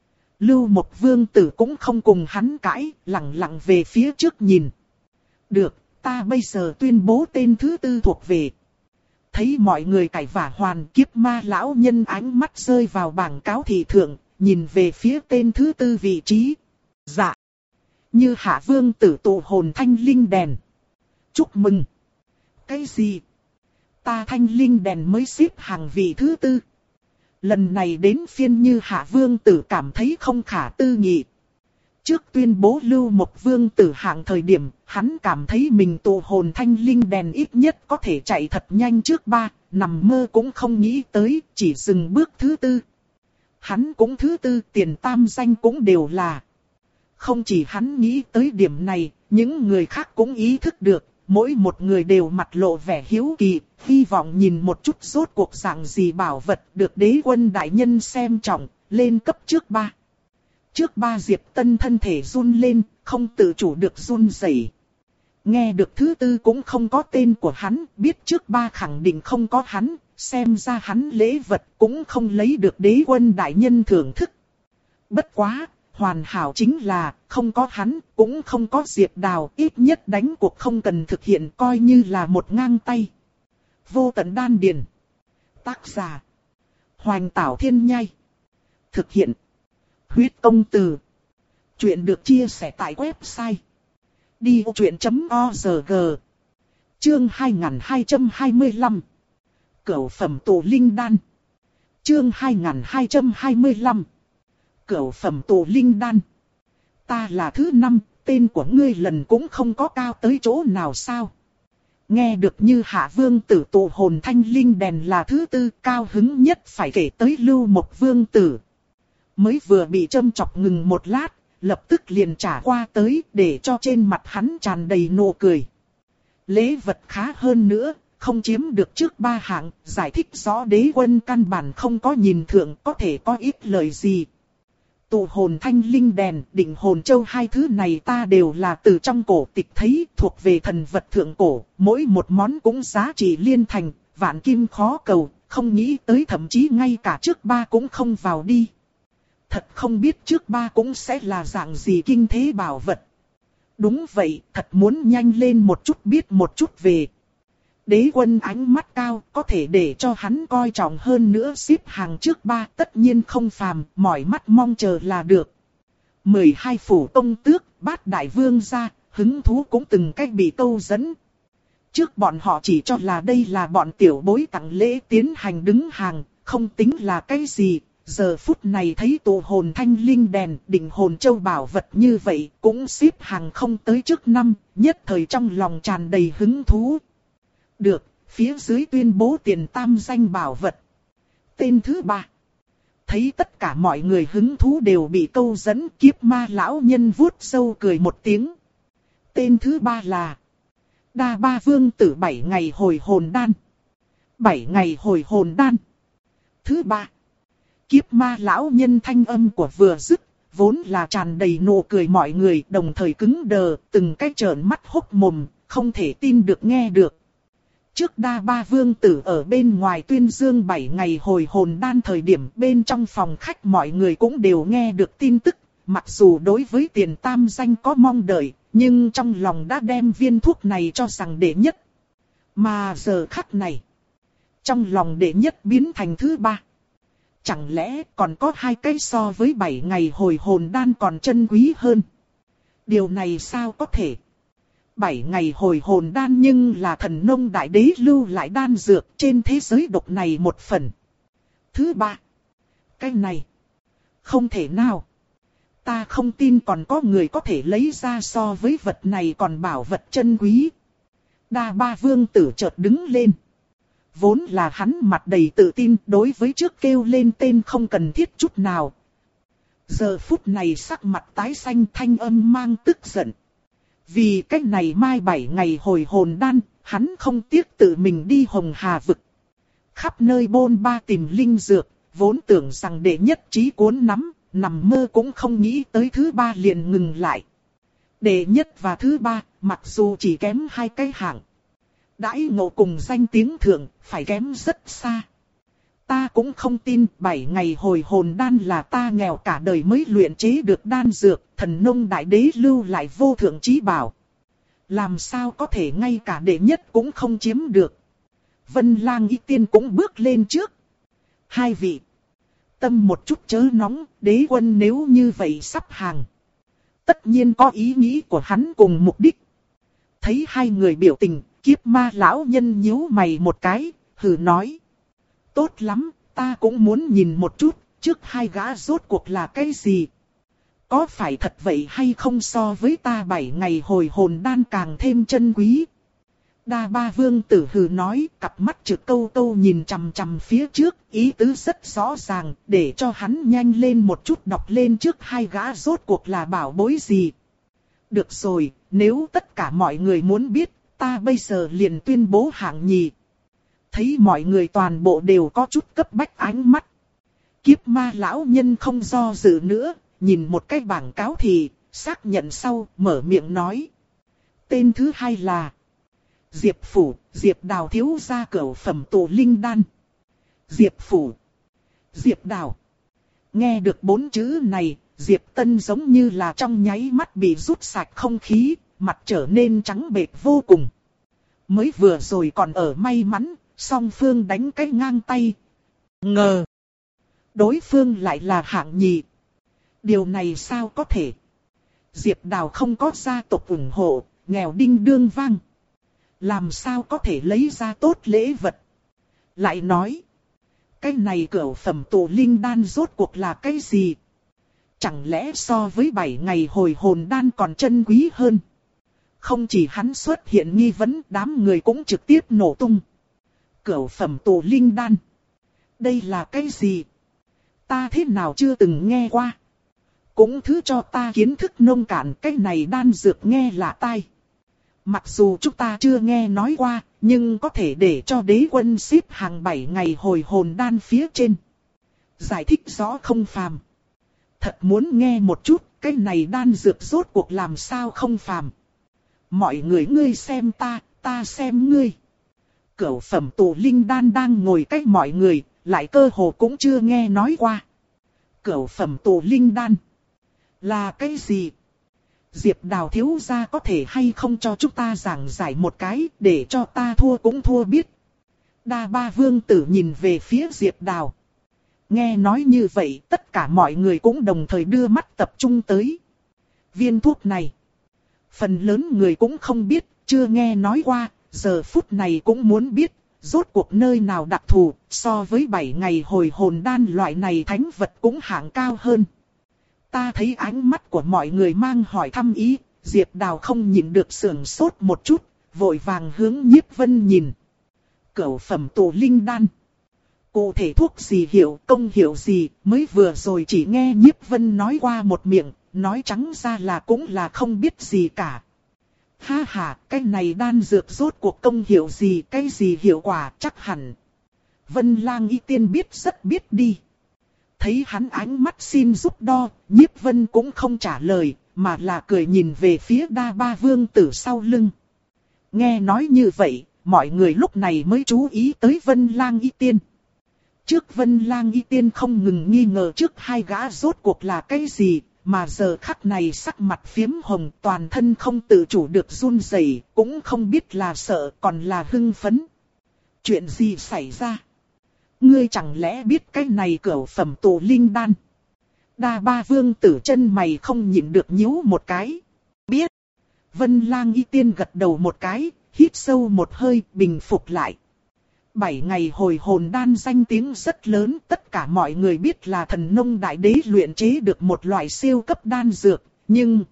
Lưu Mộc Vương tử cũng không cùng hắn cãi, lặng lặng về phía trước nhìn. Được, ta bây giờ tuyên bố tên thứ tư thuộc về. Thấy mọi người cãi vả hoàn, kiếp ma lão nhân ánh mắt rơi vào bảng cáo thị thượng, nhìn về phía tên thứ tư vị trí. Dạ. Như Hạ Vương tử tụ hồn thanh linh đèn. Chúc mừng. Cái gì? Ta thanh linh đèn mới xếp hàng vị thứ tư. Lần này đến phiên Như Hạ Vương tử cảm thấy không khả tư nghị. Trước tuyên bố Lưu Mộc Vương tử hạng thời điểm, hắn cảm thấy mình tụ hồn thanh linh đèn ít nhất có thể chạy thật nhanh trước ba, nằm mơ cũng không nghĩ tới, chỉ dừng bước thứ tư. Hắn cũng thứ tư, tiền tam danh cũng đều là. Không chỉ hắn nghĩ tới điểm này, những người khác cũng ý thức được, mỗi một người đều mặt lộ vẻ hiếu kỳ, hy vọng nhìn một chút rốt cuộc dạng gì bảo vật được đế quân đại nhân xem trọng, lên cấp trước ba. Trước ba Diệp Tân thân thể run lên, không tự chủ được run rẩy. Nghe được thứ tư cũng không có tên của hắn, biết trước ba khẳng định không có hắn, xem ra hắn lễ vật cũng không lấy được đế quân đại nhân thưởng thức. Bất quá, hoàn hảo chính là, không có hắn, cũng không có Diệp Đào, ít nhất đánh cuộc không cần thực hiện coi như là một ngang tay. Vô tận đan điền. Tác giả. Hoành Tảo Thiên Nhai. Thực hiện. Huyết Công Từ. Chuyện được chia sẻ tại website. đi ô chuyện chấm o rờ giê. Chương hai nghìn hai trăm hai mươi lăm. Cửu phẩm tụ linh đan. Chương hai nghìn hai trăm hai mươi lăm. Cửu phẩm tụ linh đan. Ta là thứ năm, tên của ngươi lần cũng không có cao tới chỗ nào sao? Nghe được như Hạ Vương tử tụ hồn thanh linh đèn là thứ tư, cao hứng nhất phải kể tới Lưu Mộc Vương tử. Mới vừa bị châm chọc ngừng một lát, lập tức liền trả qua tới để cho trên mặt hắn tràn đầy nụ cười. Lễ vật khá hơn nữa, không chiếm được trước ba hạng, giải thích rõ đế quân căn bản không có nhìn thượng, có thể có ít lời gì. Tụ hồn thanh linh đèn, định hồn châu hai thứ này ta đều là từ trong cổ tịch thấy, thuộc về thần vật thượng cổ, mỗi một món cũng giá trị liên thành, vạn kim khó cầu, không nghĩ tới thậm chí ngay cả trước ba cũng không vào đi. Thật không biết trước ba cũng sẽ là dạng gì kinh thế bảo vật. Đúng vậy, thật muốn nhanh lên một chút biết một chút về. Đế quân ánh mắt cao, có thể để cho hắn coi trọng hơn nữa xếp hàng trước ba, tất nhiên không phàm, mỏi mắt mong chờ là được. mười hai phủ tông tước, bát đại vương gia, hứng thú cũng từng cách bị câu dẫn. Trước bọn họ chỉ cho là đây là bọn tiểu bối tặng lễ tiến hành đứng hàng, không tính là cái gì. Giờ phút này thấy tụ hồn thanh linh đèn, định hồn châu bảo vật như vậy, cũng xếp hàng không tới trước năm, nhất thời trong lòng tràn đầy hứng thú. Được, phía dưới tuyên bố tiền tam danh bảo vật. Tên thứ ba. Thấy tất cả mọi người hứng thú đều bị câu dẫn, Kiếp Ma lão nhân vuốt râu cười một tiếng. Tên thứ ba là Đa Ba Vương tử bảy ngày hồi hồn đan. Bảy ngày hồi hồn đan. Thứ ba. Kiếp Ma lão nhân thanh âm của vừa dứt, vốn là tràn đầy nụ cười mọi người đồng thời cứng đờ, từng cái trợn mắt hốc mồm, không thể tin được nghe được. Trước Đa Ba Vương tử ở bên ngoài tuyên dương bảy ngày hồi hồn đan thời điểm bên trong phòng khách mọi người cũng đều nghe được tin tức, mặc dù đối với tiền tam danh có mong đợi, nhưng trong lòng đã đem viên thuốc này cho rằng đệ nhất. Mà giờ khắc này, trong lòng đệ nhất biến thành thứ ba. Chẳng lẽ còn có hai cái so với bảy ngày hồi hồn đan còn chân quý hơn? Điều này sao có thể? Bảy ngày hồi hồn đan nhưng là thần nông đại đế lưu lại đan dược trên thế giới độc này một phần. Thứ ba. Cái này. Không thể nào. Ta không tin còn có người có thể lấy ra so với vật này còn bảo vật chân quý. Đa Ba Vương tử chợt đứng lên. Vốn là hắn mặt đầy tự tin đối với trước kêu lên tên không cần thiết chút nào. Giờ phút này sắc mặt tái xanh thanh âm mang tức giận. Vì cách này mai bảy ngày hồi hồn đan, hắn không tiếc tự mình đi Hồng Hà vực. Khắp nơi bôn ba tìm linh dược, vốn tưởng rằng đệ nhất trí cuốn nắm, nằm mơ cũng không nghĩ tới thứ ba liền ngừng lại. Đệ nhất và thứ ba, mặc dù chỉ kém hai cái hạng. Đãi ngộ cùng danh tiếng thượng, phải kém rất xa. Ta cũng không tin bảy ngày hồi hồn đan là ta nghèo cả đời mới luyện chế được đan dược, thần nông đại đế lưu lại vô thượng trí bảo. Làm sao có thể ngay cả đệ nhất cũng không chiếm được. Vân Lang Y Tiên cũng bước lên trước. Hai vị. Tâm một chút chớ nóng, đế quân nếu như vậy sắp hàng. Tất nhiên có ý nghĩ của hắn cùng mục đích. Thấy hai người biểu tình, Kiếp Ma lão nhân nhíu mày một cái, hừ nói. Tốt lắm, ta cũng muốn nhìn một chút, trước hai gã rốt cuộc là cái gì? Có phải thật vậy hay không so với ta bảy ngày hồi hồn đan càng thêm chân quý? Đa Ba Vương tử hừ nói, cặp mắt trực câu câu nhìn chằm chằm phía trước, ý tứ rất rõ ràng, để cho hắn nhanh lên một chút đọc lên trước hai gã rốt cuộc là bảo bối gì. Được rồi, nếu tất cả mọi người muốn biết, ta bây giờ liền tuyên bố hạng nhì. Thấy mọi người toàn bộ đều có chút cấp bách ánh mắt. Kiếp Ma lão nhân không do dự nữa, nhìn một cái bảng cáo thì, xác nhận sau, mở miệng nói. Tên thứ hai là Diệp Phủ, Diệp Đào thiếu gia cửu phẩm tụ linh đan. Diệp Phủ, Diệp Đào. Nghe được bốn chữ này, Diệp Tân giống như là trong nháy mắt bị rút sạch không khí, mặt trở nên trắng bệch vô cùng. Mới vừa rồi còn ở may mắn, song phương đánh cái ngang tay. Ngờ, đối phương lại là hạng nhì. Điều này sao có thể? Diệp Đào không có gia tộc ủng hộ, nghèo đinh đương vang. Làm sao có thể lấy ra tốt lễ vật? Lại nói, Cái này cửu phẩm tụ linh đan rốt cuộc là cái gì? Chẳng lẽ so với bảy ngày hồi hồn đan còn chân quý hơn? Không chỉ hắn xuất hiện nghi vấn, đám người cũng trực tiếp nổ tung. Cửu phẩm tụ linh đan. Đây là cái gì? Ta thế nào chưa từng nghe qua? Cũng thứ cho ta kiến thức nông cạn, cái này đan dược nghe lạ tai. Mặc dù chúng ta chưa nghe nói qua, nhưng có thể để cho đế quân xếp hàng bảy ngày hồi hồn đan phía trên. Giải thích rõ không phàm. Thật muốn nghe một chút, cái này đan dược rốt cuộc làm sao không phàm. Mọi người ngươi xem ta, ta xem ngươi. Cửu phẩm tụ linh đan đang ngồi cách mọi người, lại cơ hồ cũng chưa nghe nói qua. Cửu phẩm tụ linh đan là cái gì? Diệp Đào thiếu gia có thể hay không cho chúng ta giảng giải một cái, để cho ta thua cũng thua biết. Đa Ba Vương tử nhìn về phía Diệp Đào. Nghe nói như vậy, tất cả mọi người cũng đồng thời đưa mắt tập trung tới viên thuốc này. Phần lớn người cũng không biết, chưa nghe nói qua, giờ phút này cũng muốn biết, rốt cuộc nơi nào đặc thù, so với bảy ngày hồi hồn đan loại này thánh vật cũng hạng cao hơn. Ta thấy ánh mắt của mọi người mang hỏi thăm ý, Diệp Đào không nhịn được sưởng sốt một chút, vội vàng hướng Nhiếp Vân nhìn. Cửu phẩm tụ linh đan. Cụ thể thuốc gì hiệu, công hiệu gì, mới vừa rồi chỉ nghe Nhiếp Vân nói qua một miệng, nói trắng ra là cũng là không biết gì cả. Ha ha, cái này đan dược rốt cuộc công hiệu gì, cái gì hiệu quả chắc hẳn Vân Lang Y Tiên biết rất biết đi. Thấy hắn ánh mắt xin giúp đo, Nhiếp Vân cũng không trả lời, mà là cười nhìn về phía Đa Ba Vương tử sau lưng. Nghe nói như vậy, mọi người lúc này mới chú ý tới Vân Lang Y Tiên. Trước Vân Lang Y Tiên không ngừng nghi ngờ trước hai gã rốt cuộc là cái gì, mà giờ khắc này sắc mặt phiếm hồng, toàn thân không tự chủ được run rẩy, cũng không biết là sợ còn là hưng phấn. Chuyện gì xảy ra? Ngươi chẳng lẽ biết cái này cửu phẩm tụ linh đan? Đa Ba Vương tử chân mày không nhịn được nhíu một cái. Biết. Vân Lang Y Tiên gật đầu một cái, hít sâu một hơi, bình phục lại. Bảy ngày hồi hồn đan danh tiếng rất lớn, tất cả mọi người biết là Thần Nông Đại Đế luyện chế được một loại siêu cấp đan dược, nhưng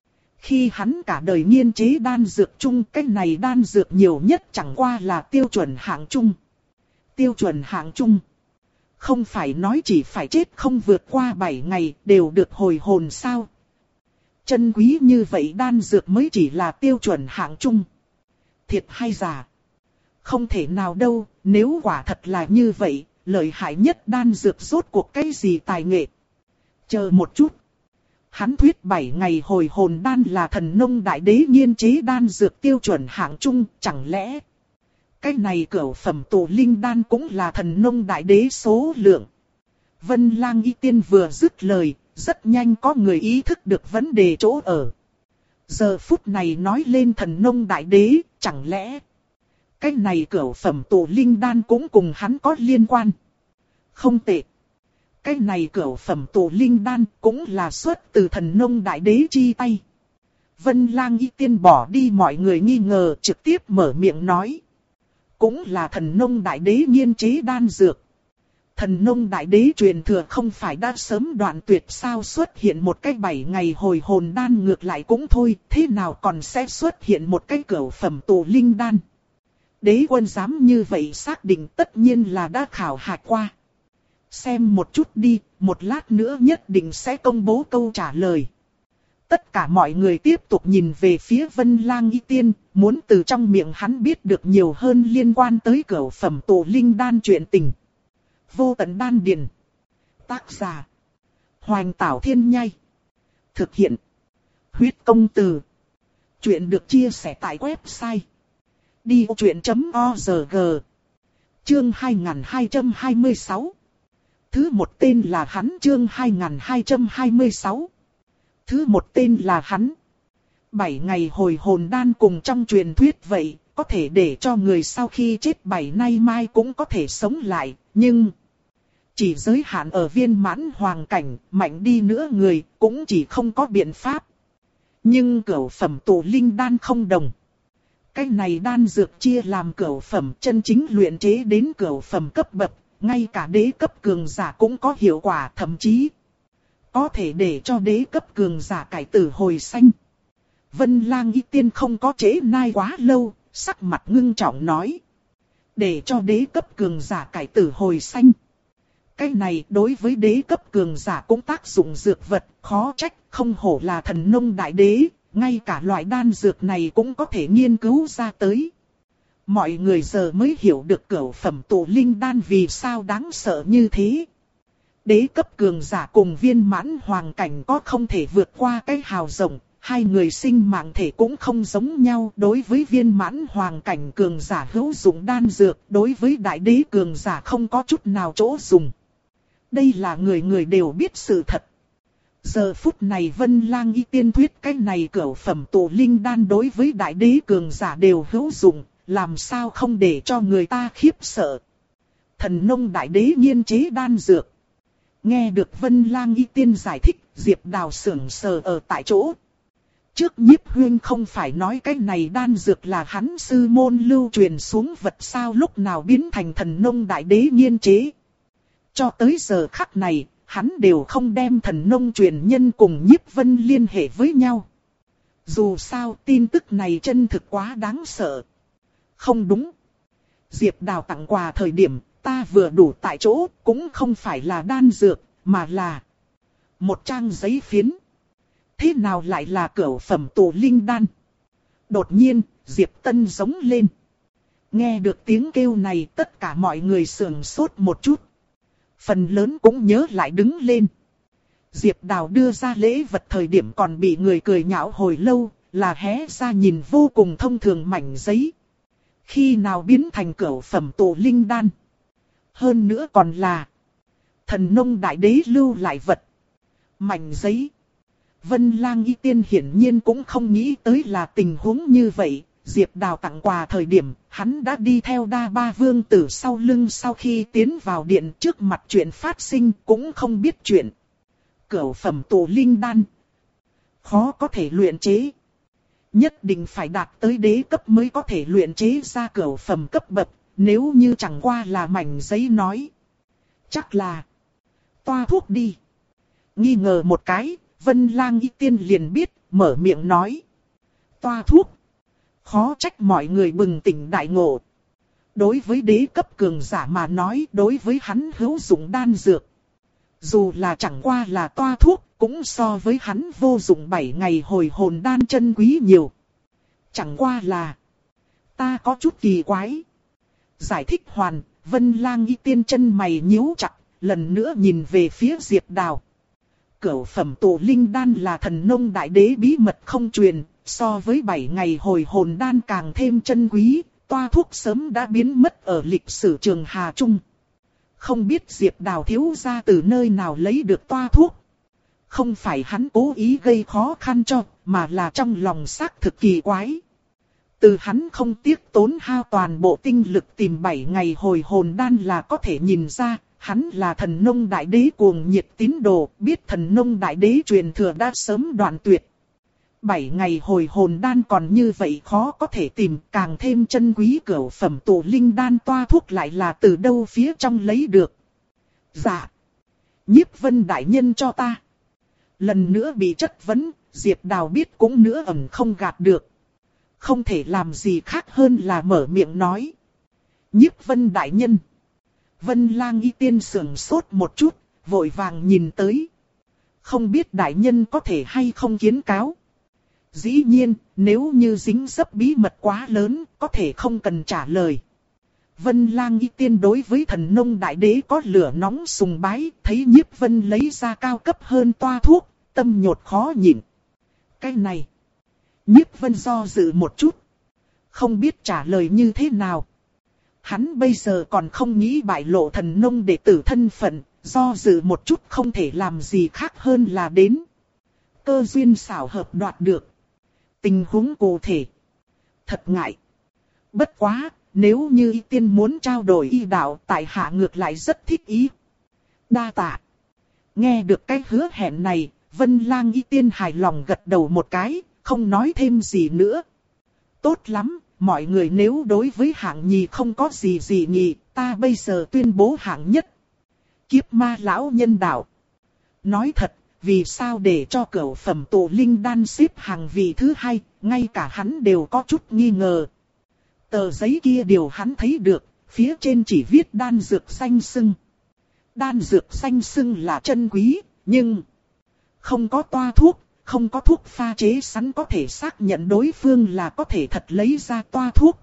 khi hắn cả đời nghiên chế đan dược chung, cái này đan dược nhiều nhất chẳng qua là tiêu chuẩn hạng chung. Tiêu chuẩn hạng chung. Không phải nói chỉ phải chết không vượt qua bảy ngày đều được hồi hồn sao? Chân quý như vậy đan dược mới chỉ là tiêu chuẩn hạng chung. Thiệt hay giả? Không thể nào đâu, nếu quả thật là như vậy, lợi hại nhất đan dược rốt cuộc cái gì tài nghệ? Chờ một chút. Hắn thuyết bảy ngày hồi hồn đan là Thần Nông Đại Đế nghiên chế đan dược tiêu chuẩn hạng chung, chẳng lẽ cái này cửu phẩm tụ linh đan cũng là Thần Nông Đại Đế số lượng? Vân Lang Y Tiên vừa dứt lời, rất nhanh có người ý thức được vấn đề chỗ ở. Giờ phút này nói lên Thần Nông Đại Đế, chẳng lẽ cái này cửu phẩm tụ linh đan cũng cùng hắn có liên quan? Không tệ. Cái này cửu phẩm tụ linh đan cũng là xuất từ Thần Nông Đại Đế chi tay. Vân Lang Y Tiên bỏ đi mọi người nghi ngờ, trực tiếp mở miệng nói. Cũng là Thần Nông Đại Đế nghiên chế đan dược. Thần Nông Đại Đế truyền thừa không phải đã sớm đoạn tuyệt sao, xuất hiện một cái bảy ngày hồi hồn đan ngược lại cũng thôi, thế nào còn sẽ xuất hiện một cái cửu phẩm tụ linh đan? Đế quân dám như vậy xác định tất nhiên là đã khảo hạch qua. Xem một chút đi, một lát nữa nhất định sẽ công bố câu trả lời. Tất cả mọi người tiếp tục nhìn về phía Vân Lang Y Tiên, muốn từ trong miệng hắn biết được nhiều hơn liên quan tới cửu phẩm tụ linh đan chuyện tình. Vô tận đan điền. Tác giả Hoành Tảo Thiên Nhai. Thực hiện Huyết Công Từ. Chuyện được chia sẻ tại website đi ô chuyện chấm org. Chương hai nghìn hai trăm hai mươi sáu. Thứ một tên là hắn. Chương hai nghìn hai trăm hai mươi sáu. Thứ một tên là hắn. Bảy ngày hồi hồn đan cùng trong truyền thuyết vậy, có thể để cho người sau khi chết bảy nay mai cũng có thể sống lại, nhưng chỉ giới hạn ở viên mãn hoàng cảnh, mạnh đi nữa người cũng chỉ không có biện pháp. Nhưng cửu phẩm tụ linh đan không đồng. Cái này đan dược chia làm cửu phẩm, chân chính luyện chế đến cửu phẩm cấp bậc, ngay cả đế cấp cường giả cũng có hiệu quả, thậm chí có thể để cho đế cấp cường giả cải tử hồi sinh. Vân Lang Y Tiên không có trễ nai quá lâu, sắc mặt ngưng trọng nói. Để cho đế cấp cường giả cải tử hồi sinh. Cái này đối với đế cấp cường giả cũng tác dụng dược vật, khó trách, không hổ là thần nông đại đế, ngay cả loại đan dược này cũng có thể nghiên cứu ra tới. Mọi người giờ mới hiểu được cửu phẩm tụ linh đan vì sao đáng sợ như thế. Đế cấp cường giả cùng viên mãn hoàng cảnh có không thể vượt qua cái hào rộng, hai người sinh mạng thể cũng không giống nhau. Đối với viên mãn hoàng cảnh cường giả hữu dụng đan dược, đối với đại đế cường giả không có chút nào chỗ dùng. Đây là người người đều biết sự thật. Giờ phút này Vân Lang Y Tiên thuyết cái này cửu phẩm tụ linh đan đối với đại đế cường giả đều hữu dụng, làm sao không để cho người ta khiếp sợ. Thần nông đại đế nghiên chế đan dược. Nghe được Vân Lang Y Tiên giải thích, Diệp Đào sững sờ ở tại chỗ. Trước Nhiếp Huyên không phải nói cái này đan dược là hắn sư môn lưu truyền xuống vật sao, lúc nào biến thành thần nông đại đế nghiên chế. Cho tới giờ khắc này, hắn đều không đem thần nông truyền nhân cùng Nhiếp Vân liên hệ với nhau. Dù sao tin tức này chân thực quá đáng sợ. Không đúng. Diệp Đào tặng quà thời điểm, ta vừa đủ tại chỗ, cũng không phải là đan dược, mà là một trang giấy phiến. Thế nào lại là cửu phẩm tụ linh đan? Đột nhiên, Diệp Tân giống lên. Nghe được tiếng kêu này, tất cả mọi người sườn sốt một chút. Phần lớn cũng nhớ lại đứng lên. Diệp Đào đưa ra lễ vật thời điểm còn bị người cười nhạo hồi lâu, là hé ra nhìn vô cùng thông thường mảnh giấy. Khi nào biến thành cửu phẩm tụ linh đan? Hơn nữa còn là thần nông đại đế lưu lại vật. Mảnh giấy. Vân Lang Y Tiên hiển nhiên cũng không nghĩ tới là tình huống như vậy. Diệp Đào tặng quà thời điểm, hắn đã đi theo Đa Ba Vương Tử sau lưng, sau khi tiến vào điện trước mặt chuyện phát sinh cũng không biết chuyện. Cửu phẩm tụ linh đan. Khó có thể luyện chế. Nhất định phải đạt tới đế cấp mới có thể luyện chế ra cửu phẩm cấp bậc, nếu như chẳng qua là mảnh giấy nói. Chắc là toa thuốc đi. Nghi ngờ một cái, Vân Lang Y Tiên liền biết, mở miệng nói. Toa thuốc. Khó trách mọi người bừng tỉnh đại ngộ. Đối với đế cấp cường giả mà nói, đối với hắn hữu dụng đan dược. Dù là chẳng qua là toa thuốc, cũng so với hắn vô dụng bảy ngày hồi hồn đan chân quý nhiều. Chẳng qua là ta có chút kỳ quái. Giải thích hoàn, Vân Lang Y Tiên chân mày nhíu chặt, lần nữa nhìn về phía Diệp Đào. Cửu phẩm tụ linh đan là thần nông đại đế bí mật không truyền, so với bảy ngày hồi hồn đan càng thêm chân quý, toa thuốc sớm đã biến mất ở lịch sử Trường Hà Trung. Không biết Diệp Đào thiếu gia từ nơi nào lấy được toa thuốc. Không phải hắn cố ý gây khó khăn cho, mà là trong lòng xác thực kỳ quái. Từ hắn không tiếc tốn hao toàn bộ tinh lực tìm bảy ngày hồi hồn đan là có thể nhìn ra, hắn là thần nông đại đế cuồng nhiệt tín đồ, biết thần nông đại đế truyền thừa đã sớm đoạn tuyệt. Bảy ngày hồi hồn đan còn như vậy khó có thể tìm, càng thêm chân quý cửu phẩm tụ linh đan toa thuốc lại là từ đâu phía trong lấy được. Dạ. Nhiếp Vân đại nhân cho ta. Lần nữa bị chất vấn, Diệp Đào biết cũng nữa ẩn không gạt được. Không thể làm gì khác hơn là mở miệng nói. Nhiếp Vân đại nhân. Vân Lang Y Tiên sững sốt một chút, vội vàng nhìn tới. Không biết đại nhân có thể hay không kiến cáo. Dĩ nhiên, nếu như dính dấp bí mật quá lớn, có thể không cần trả lời. Vân Lang Y Tiên đối với thần nông đại đế có lửa nóng sùng bái, thấy Nhiếp Vân lấy ra cao cấp hơn toa thuốc, tâm nhột khó nhịn. Cái này, Nhiếp Vân do dự một chút, không biết trả lời như thế nào. Hắn bây giờ còn không nghĩ bại lộ thần nông đệ tử thân phận, do dự một chút không thể làm gì khác hơn là đến. Cơ duyên xảo hợp đoạt được. Tình huống cụ thể. Thật ngại. Bất quá, nếu như Y Tiên muốn trao đổi y đạo, tại hạ ngược lại rất thích ý. Đa tạ. Nghe được cái hứa hẹn này, Vân Lang Y Tiên hài lòng gật đầu một cái, không nói thêm gì nữa. Tốt lắm, mọi người nếu đối với hạng nhì không có gì gì nhì, ta bây giờ tuyên bố hạng nhất. Kiếp ma lão nhân đạo. Nói thật, vì sao để cho cửu phẩm tụ linh đan xếp hàng vị thứ hai, ngay cả hắn đều có chút nghi ngờ. Tờ giấy kia điều hắn thấy được, phía trên chỉ viết đan dược danh xưng. Đan dược danh xưng là chân quý, nhưng không có toa thuốc, không có thuốc pha chế sẵn có thể xác nhận đối phương là có thể thật lấy ra toa thuốc.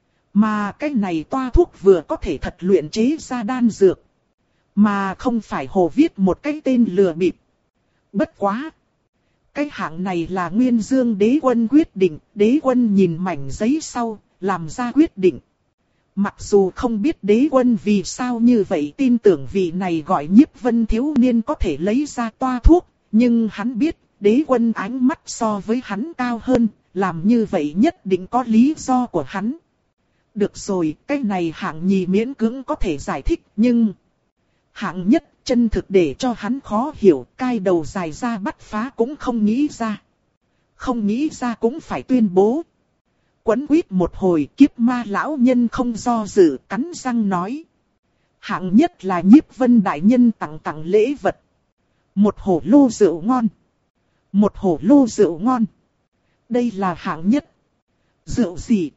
Mà cái này toa thuốc vừa có thể thật luyện chế ra đan dược, mà không phải hồ viết một cái tên lừa bịp. Bất quá, cái hạng này là Nguyên Dương đế quân quyết định, đế quân nhìn mảnh giấy sau, làm ra quyết định. Mặc dù không biết đế quân vì sao như vậy tin tưởng vị này gọi Nhiếp Vân thiếu niên có thể lấy ra toa thuốc, nhưng hắn biết đế quân ánh mắt so với hắn cao hơn, làm như vậy nhất định có lý do của hắn. Được rồi, cái này hạng nhì miễn cưỡng có thể giải thích, nhưng hạng nhất chân thực để cho hắn khó hiểu, cai đầu dài ra bắt phá cũng không nghĩ ra. Không nghĩ ra cũng phải tuyên bố. Quấn quýt một hồi, kiếp ma lão nhân không do dự, cắn răng nói. Hạng nhất là Nhiếp Vân đại nhân tặng tặng lễ vật. Một hổ lô rượu ngon. Một hổ lô rượu ngon. Đây là hạng nhất. Rượu gì?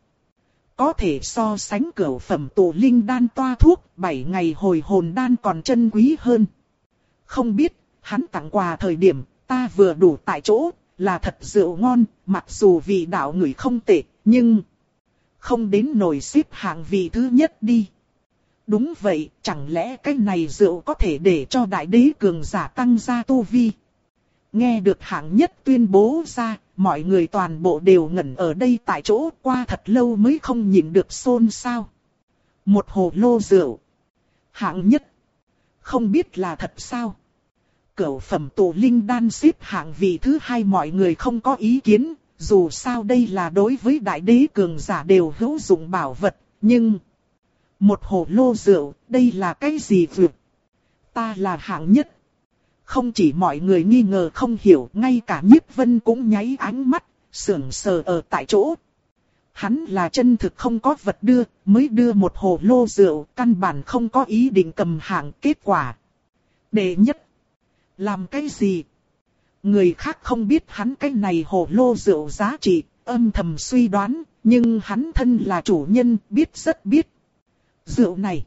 Có thể so sánh cửu phẩm tụ linh đan toa thuốc, bảy ngày hồi hồn đan còn chân quý hơn. Không biết, hắn tặng quà thời điểm, ta vừa đủ tại chỗ, là thật rượu ngon, mặc dù vị đạo người không tệ, nhưng không đến nổi xếp hạng vị thứ nhất đi. Đúng vậy, chẳng lẽ cái này rượu có thể để cho đại đế cường giả tăng gia tu vi? Nghe được hạng nhất tuyên bố ra, mọi người toàn bộ đều ngẩn ở đây tại chỗ, qua thật lâu mới không nhịn được xôn xao. Một hồ lô rượu. Hạng nhất. Không biết là thật sao? Cửu phẩm tụ linh đan xếp hạng vị thứ hai mọi người không có ý kiến, dù sao đây là đối với đại đế cường giả đều hữu dụng bảo vật, nhưng một hồ lô rượu, đây là cái gì vượt? Ta là hạng nhất. Không chỉ mọi người nghi ngờ không hiểu, ngay cả Nhiếp Vân cũng nháy ánh mắt, sững sờ ở tại chỗ. Hắn là chân thực không có vật đưa, mới đưa một hồ lô rượu, căn bản không có ý định cầm hạng. Kết quả đệ nhất. Làm cái gì? Người khác không biết hắn cái này hồ lô rượu giá trị, âm thầm suy đoán, nhưng hắn thân là chủ nhân, biết rất biết. Rượu này,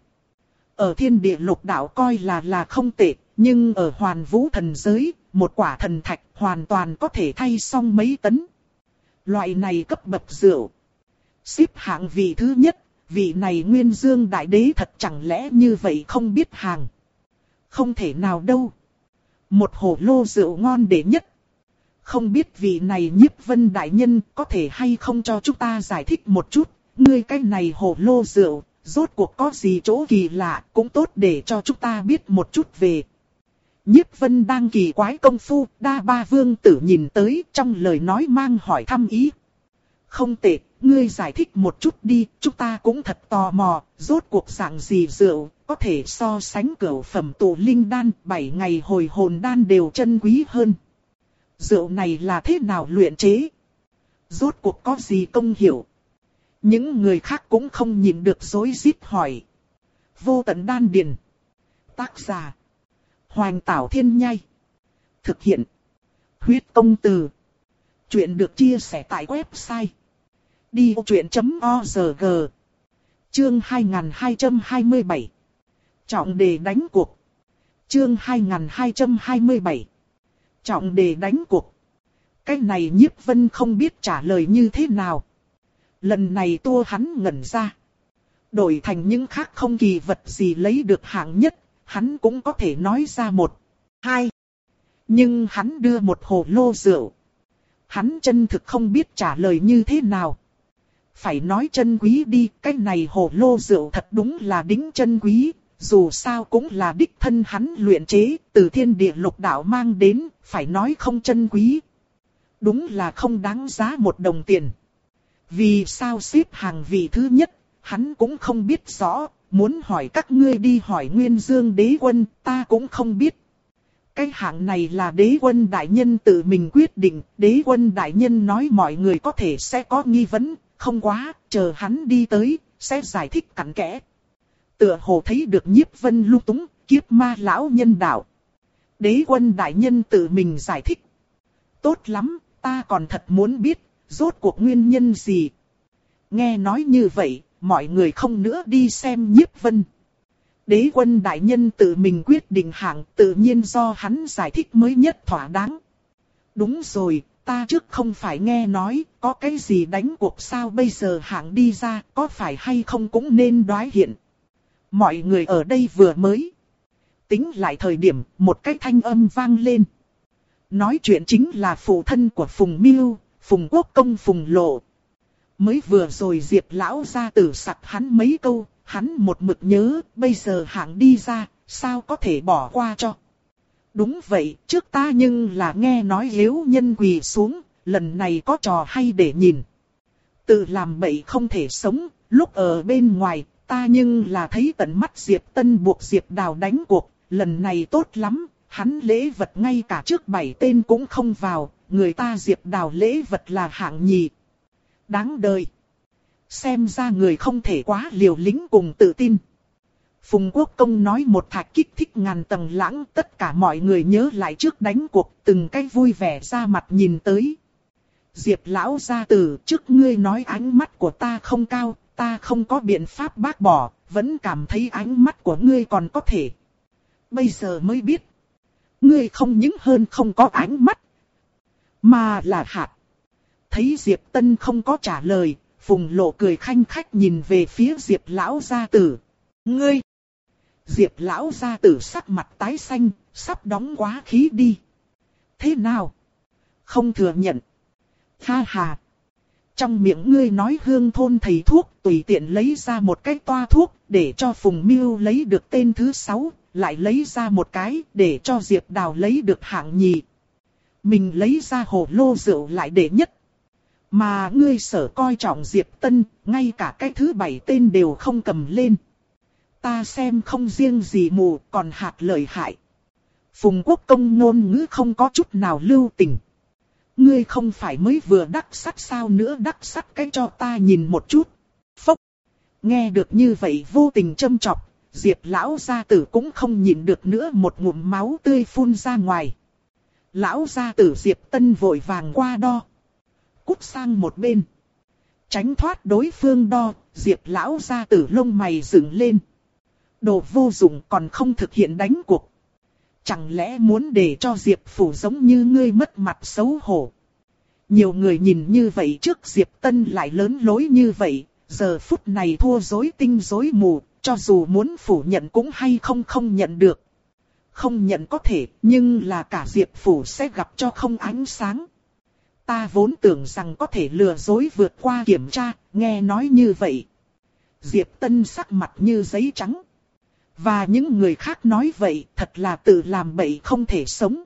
ở thiên địa lục đạo coi là là không tệ, nhưng ở hoàn vũ thần giới, một quả thần thạch hoàn toàn có thể thay xong mấy tấn. Loại này cấp bậc rượu, xếp hạng vị thứ nhất, vị này Nguyên Dương đại đế thật chẳng lẽ như vậy không biết hàng? Không thể nào đâu. Một hồ lô rượu ngon đệ nhất. Không biết vị này Nhiếp Vân đại nhân có thể hay không cho chúng ta giải thích một chút, ngươi cái này hồ lô rượu, rốt cuộc có gì chỗ kỳ lạ, cũng tốt để cho chúng ta biết một chút về. Nhiếp Vân đang kỳ quái công phu, Đa Ba Vương tử nhìn tới, trong lời nói mang hỏi thăm ý. Không tệ, ngươi giải thích một chút đi, chúng ta cũng thật tò mò, rốt cuộc dạng gì rượu, có thể so sánh cửu phẩm tụ linh đan, bảy ngày hồi hồn đan đều chân quý hơn. Rượu này là thế nào luyện chế? Rốt cuộc có gì công hiệu? Những người khác cũng không nhìn được rối rít hỏi. Vô tận đan điền. Tác giả Hoành Tảo Thiên Nhai. Thực hiện Huyết Công Từ. Chuyện được chia sẻ tại website đi ô chuyện chấm org. Chương hai nghìn hai trăm hai mươi bảy. Trọng đề đánh cuộc. Chương hai nghìn hai trăm hai mươi bảy. Trọng đề đánh cuộc. Cái này Nhiếp Vân không biết trả lời như thế nào. Lần này tua hắn ngẩn ra. Đổi thành những khác không kỳ vật gì lấy được hạng nhất, hắn cũng có thể nói ra một, hai. Nhưng hắn đưa một hồ lô rượu. Hắn chân thực không biết trả lời như thế nào. Phải nói chân quý đi, cái này hồ lô rượu thật đúng là đính chân quý. Dù sao cũng là đích thân hắn luyện chế, từ thiên địa lục đạo mang đến, phải nói không chân quý. Đúng là không đáng giá một đồng tiền. Vì sao xếp hàng vị thứ nhất, hắn cũng không biết rõ, muốn hỏi các ngươi đi hỏi Nguyên Dương đế quân, ta cũng không biết. Cái hạng này là đế quân đại nhân tự mình quyết định, đế quân đại nhân nói mọi người có thể sẽ có nghi vấn, không quá, chờ hắn đi tới, sẽ giải thích cặn kẽ. Tựa hồ thấy được Nhiếp Vân lung túng, kiếp ma lão nhân đạo. Đế quân đại nhân tự mình giải thích. Tốt lắm, ta còn thật muốn biết, rốt cuộc nguyên nhân gì. Nghe nói như vậy, mọi người không nữa đi xem Nhiếp Vân. Đế quân đại nhân tự mình quyết định hạng, tự nhiên do hắn giải thích mới nhất thỏa đáng. Đúng rồi, ta trước không phải nghe nói, có cái gì đánh cuộc sao bây giờ hạng đi ra, có phải hay không cũng nên đoái hiện. Mọi người ở đây vừa mới tính lại thời điểm, một cái thanh âm vang lên. Nói chuyện chính là phụ thân của Phùng Miêu, Phùng Quốc Công Phùng Lộ. Mới vừa rồi Diệp lão gia tử sặc hắn mấy câu, hắn một mực nhớ, bây giờ hạng đi ra, sao có thể bỏ qua cho. Đúng vậy, trước ta nhưng là nghe nói hiếu nhân quỳ xuống, lần này có trò hay để nhìn. Tự làm bậy không thể sống, lúc ở bên ngoài, ta nhưng là thấy tận mắt Diệp Tân buộc Diệp Đào đánh cuộc, lần này tốt lắm, hắn lễ vật ngay cả trước bảy tên cũng không vào, người ta Diệp Đào lễ vật là hạng nhì. Đáng đời. Xem ra người không thể quá liều lĩnh cùng tự tin. Phùng Quốc Công nói một thạch kích thích ngàn tầng lãng, tất cả mọi người nhớ lại trước đánh cuộc, từng cái vui vẻ ra mặt nhìn tới. Diệp lão gia tử, trước ngươi nói ánh mắt của ta không cao, ta không có biện pháp bác bỏ, vẫn cảm thấy ánh mắt của ngươi còn có thể. Bây giờ mới biết, ngươi không những hơn không có ánh mắt, mà là hạt. Thấy Diệp Tân không có trả lời, Phùng Lộ cười khanh khách nhìn về phía Diệp lão gia tử. Ngươi! Diệp lão gia tử sắc mặt tái xanh, sắp đóng quá khí đi. Thế nào? Không thừa nhận. Ha ha! Trong miệng ngươi nói hương thôn thầy thuốc, tùy tiện lấy ra một cái toa thuốc, để cho Phùng Miêu lấy được tên thứ sáu, lại lấy ra một cái, để cho Diệp Đào lấy được hạng nhì. Mình lấy ra hồ lô rượu lại để nhất. Mà ngươi sở coi trọng Diệp Tân, ngay cả cái thứ bảy tên đều không cầm lên. Ta xem không riêng gì mù, còn hạt lợi hại. Phùng Quốc Công ngôn ngữ không có chút nào lưu tình. Ngươi không phải mới vừa đắc sắt sao nữa, đắc sắt cái cho ta nhìn một chút. Phốc. Nghe được như vậy vô tình châm chọc, Diệp lão gia tử cũng không nhịn được nữa, một ngụm máu tươi phun ra ngoài. Lão gia tử Diệp Tân vội vàng qua đo. Cút sang một bên. Tránh thoát đối phương đo, Diệp lão gia tử lông mày dựng lên. Đồ vô dụng, còn không thực hiện đánh cuộc. Chẳng lẽ muốn để cho Diệp phủ giống như ngươi mất mặt xấu hổ. Nhiều người nhìn như vậy trước Diệp Tân lại lớn lối như vậy, giờ phút này thua rối tinh rối mù, cho dù muốn phủ nhận cũng hay không không nhận được. Không nhận có thể, nhưng là cả Diệp phủ sẽ gặp cho không ánh sáng. Ta vốn tưởng rằng có thể lừa dối vượt qua kiểm tra, nghe nói như vậy. Diệp Tân sắc mặt như giấy trắng. Và những người khác nói vậy, thật là tự làm bậy không thể sống.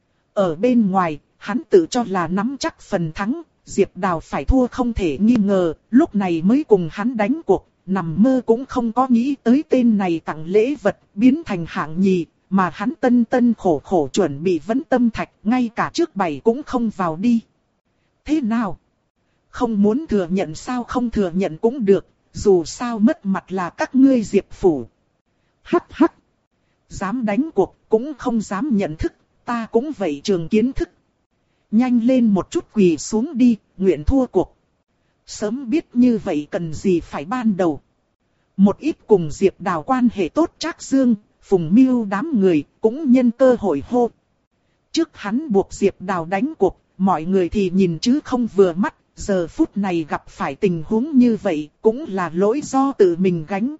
Ở bên ngoài, hắn tự cho là nắm chắc phần thắng, Diệp Đào phải thua không thể nghi ngờ, lúc này mới cùng hắn đánh cuộc, nằm mơ cũng không có nghĩ tới tên này tặng lễ vật, biến thành hạng nhì, mà hắn tân tân khổ khổ chuẩn bị vấn tâm thạch, ngay cả trước bảy cũng không vào đi. Thế nào? Không muốn thừa nhận sao, không thừa nhận cũng được, dù sao mất mặt là các ngươi Diệp phủ. Hắc hắc. Dám đánh cuộc cũng không dám nhận thức, ta cũng vậy trường kiến thức. Nhanh lên một chút quỳ xuống đi, nguyện thua cuộc. Sớm biết như vậy cần gì phải ban đầu. Một ít cùng Diệp Đào quan hệ tốt Trác Dương, Phùng Miêu đám người cũng nhân cơ hội hô. Trước hắn buộc Diệp Đào đánh cuộc, mọi người thì nhìn chứ không vừa mắt, giờ phút này gặp phải tình huống như vậy cũng là lỗi do tự mình gánh.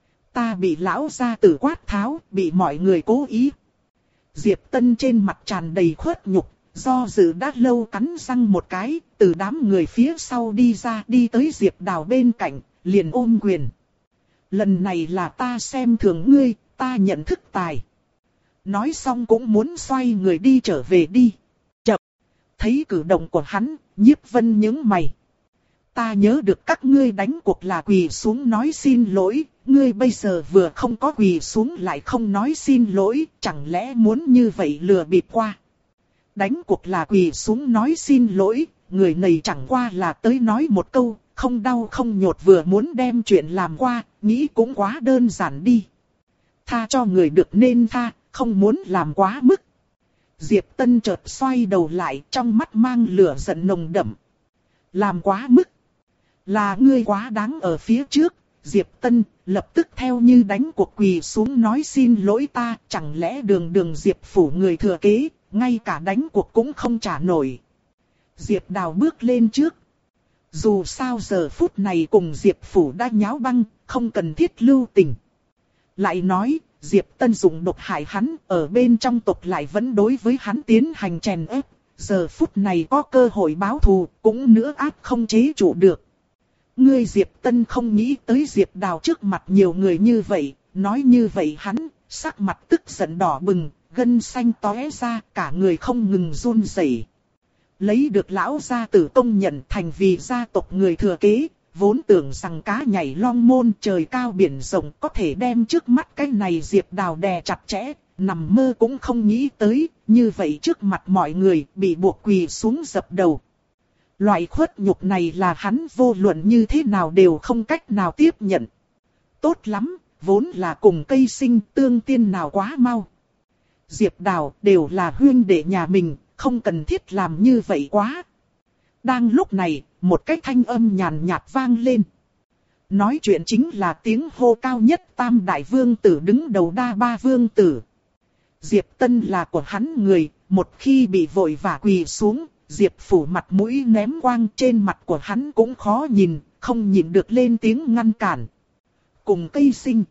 Ta bị lão gia tử quát tháo, bị mọi người cố ý. Diệp Tân trên mặt tràn đầy khuất nhục, do dự đã lâu cắn răng một cái, từ đám người phía sau đi ra, đi tới Diệp Đào bên cạnh, liền ôm quyền. Lần này là ta xem thường ngươi, ta nhận thức tài. Nói xong cũng muốn xoay người đi trở về đi. Chậm. Thấy cử động của hắn, Nhiếp Vân nhướng mày. Ta nhớ được các ngươi đánh cuộc là quỳ xuống nói xin lỗi, ngươi bây giờ vừa không có quỳ xuống lại không nói xin lỗi, chẳng lẽ muốn như vậy lừa bịp qua. Đánh cuộc là quỳ xuống nói xin lỗi, người này chẳng qua là tới nói một câu, không đau không nhột vừa muốn đem chuyện làm qua, nghĩ cũng quá đơn giản đi. Tha cho người được nên tha, không muốn làm quá mức. Diệp Tân chợt xoay đầu lại, trong mắt mang lửa giận nồng đậm. Làm quá mức. Là ngươi quá đáng ở phía trước. Diệp Tân lập tức theo như đánh cuộc quỳ xuống nói xin lỗi ta. Chẳng lẽ đường đường Diệp phủ người thừa kế, ngay cả đánh cuộc cũng không trả nổi. Diệp Đào bước lên trước. Dù sao giờ phút này cùng Diệp phủ đã nháo băng, không cần thiết lưu tình. Lại nói, Diệp Tân dùng độc hại hắn, ở bên trong tộc lại vẫn đối với hắn tiến hành chèn ép. Giờ phút này có cơ hội báo thù, cũng nữa áp không chế trụ được. Ngươi Diệp Tân không nghĩ tới Diệp Đào trước mặt nhiều người như vậy, nói như vậy hắn, sắc mặt tức giận đỏ bừng, gân xanh tóe ra, cả người không ngừng run rẩy. Lấy được lão gia tử công nhận thành vì gia tộc người thừa kế, vốn tưởng rằng cá nhảy long môn trời cao biển rộng có thể đem trước mắt cái này Diệp Đào đè chặt chẽ, nằm mơ cũng không nghĩ tới, như vậy trước mặt mọi người bị buộc quỳ xuống dập đầu. Loại khuất nhục này là hắn vô luận như thế nào đều không cách nào tiếp nhận. Tốt lắm, vốn là cùng cây sinh tương tiên nào quá mau. Diệp Đào đều là huynh đệ nhà mình, không cần thiết làm như vậy quá. Đang lúc này, một cái thanh âm nhàn nhạt vang lên. Nói chuyện chính là tiếng hô cao nhất tam đại vương tử đứng đầu đa ba vương tử. Diệp Tân là của hắn người, một khi bị vội vã quỳ xuống, Diệp phủ mặt mũi ném quang trên mặt của hắn cũng khó nhìn, không nhìn được lên tiếng ngăn cản. Cùng cây sinh.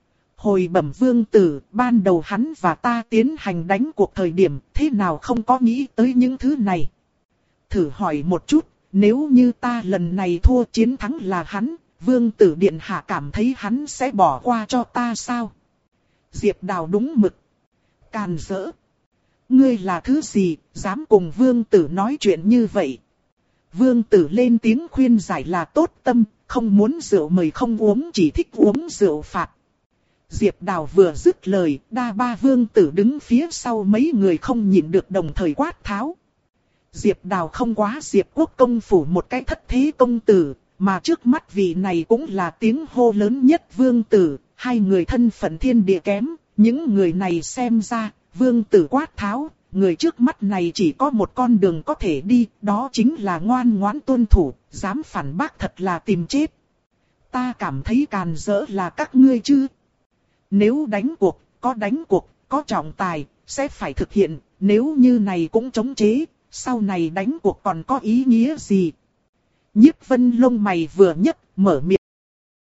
Hồi bẩm vương tử, ban đầu hắn và ta tiến hành đánh cuộc thời điểm, thế nào không có nghĩ tới những thứ này. Thử hỏi một chút, nếu như ta lần này thua chiến thắng là hắn, vương tử điện hạ cảm thấy hắn sẽ bỏ qua cho ta sao? Diệp Đào đúng mực. Càn rỡ. Ngươi là thứ gì, dám cùng vương tử nói chuyện như vậy? Vương tử lên tiếng khuyên giải là tốt tâm, không muốn rượu mời không uống, chỉ thích uống rượu phạt. Diệp Đào vừa dứt lời, đa ba vương tử đứng phía sau mấy người không nhịn được đồng thời quát tháo. Diệp Đào không quá Diệp Quốc công phủ một cái thất thế công tử, mà trước mắt vị này cũng là tiếng hô lớn nhất vương tử, hai người thân phận thiên địa kém, những người này xem ra, vương tử quát tháo, người trước mắt này chỉ có một con đường có thể đi, đó chính là ngoan ngoãn tuân thủ, dám phản bác thật là tìm chết. Ta cảm thấy càn rỡ là các ngươi chứ. Nếu đánh cuộc, có đánh cuộc, có trọng tài, sẽ phải thực hiện, nếu như này cũng chống chế, sau này đánh cuộc còn có ý nghĩa gì? Nhiếp Vân lông mày vừa nhấc, mở miệng.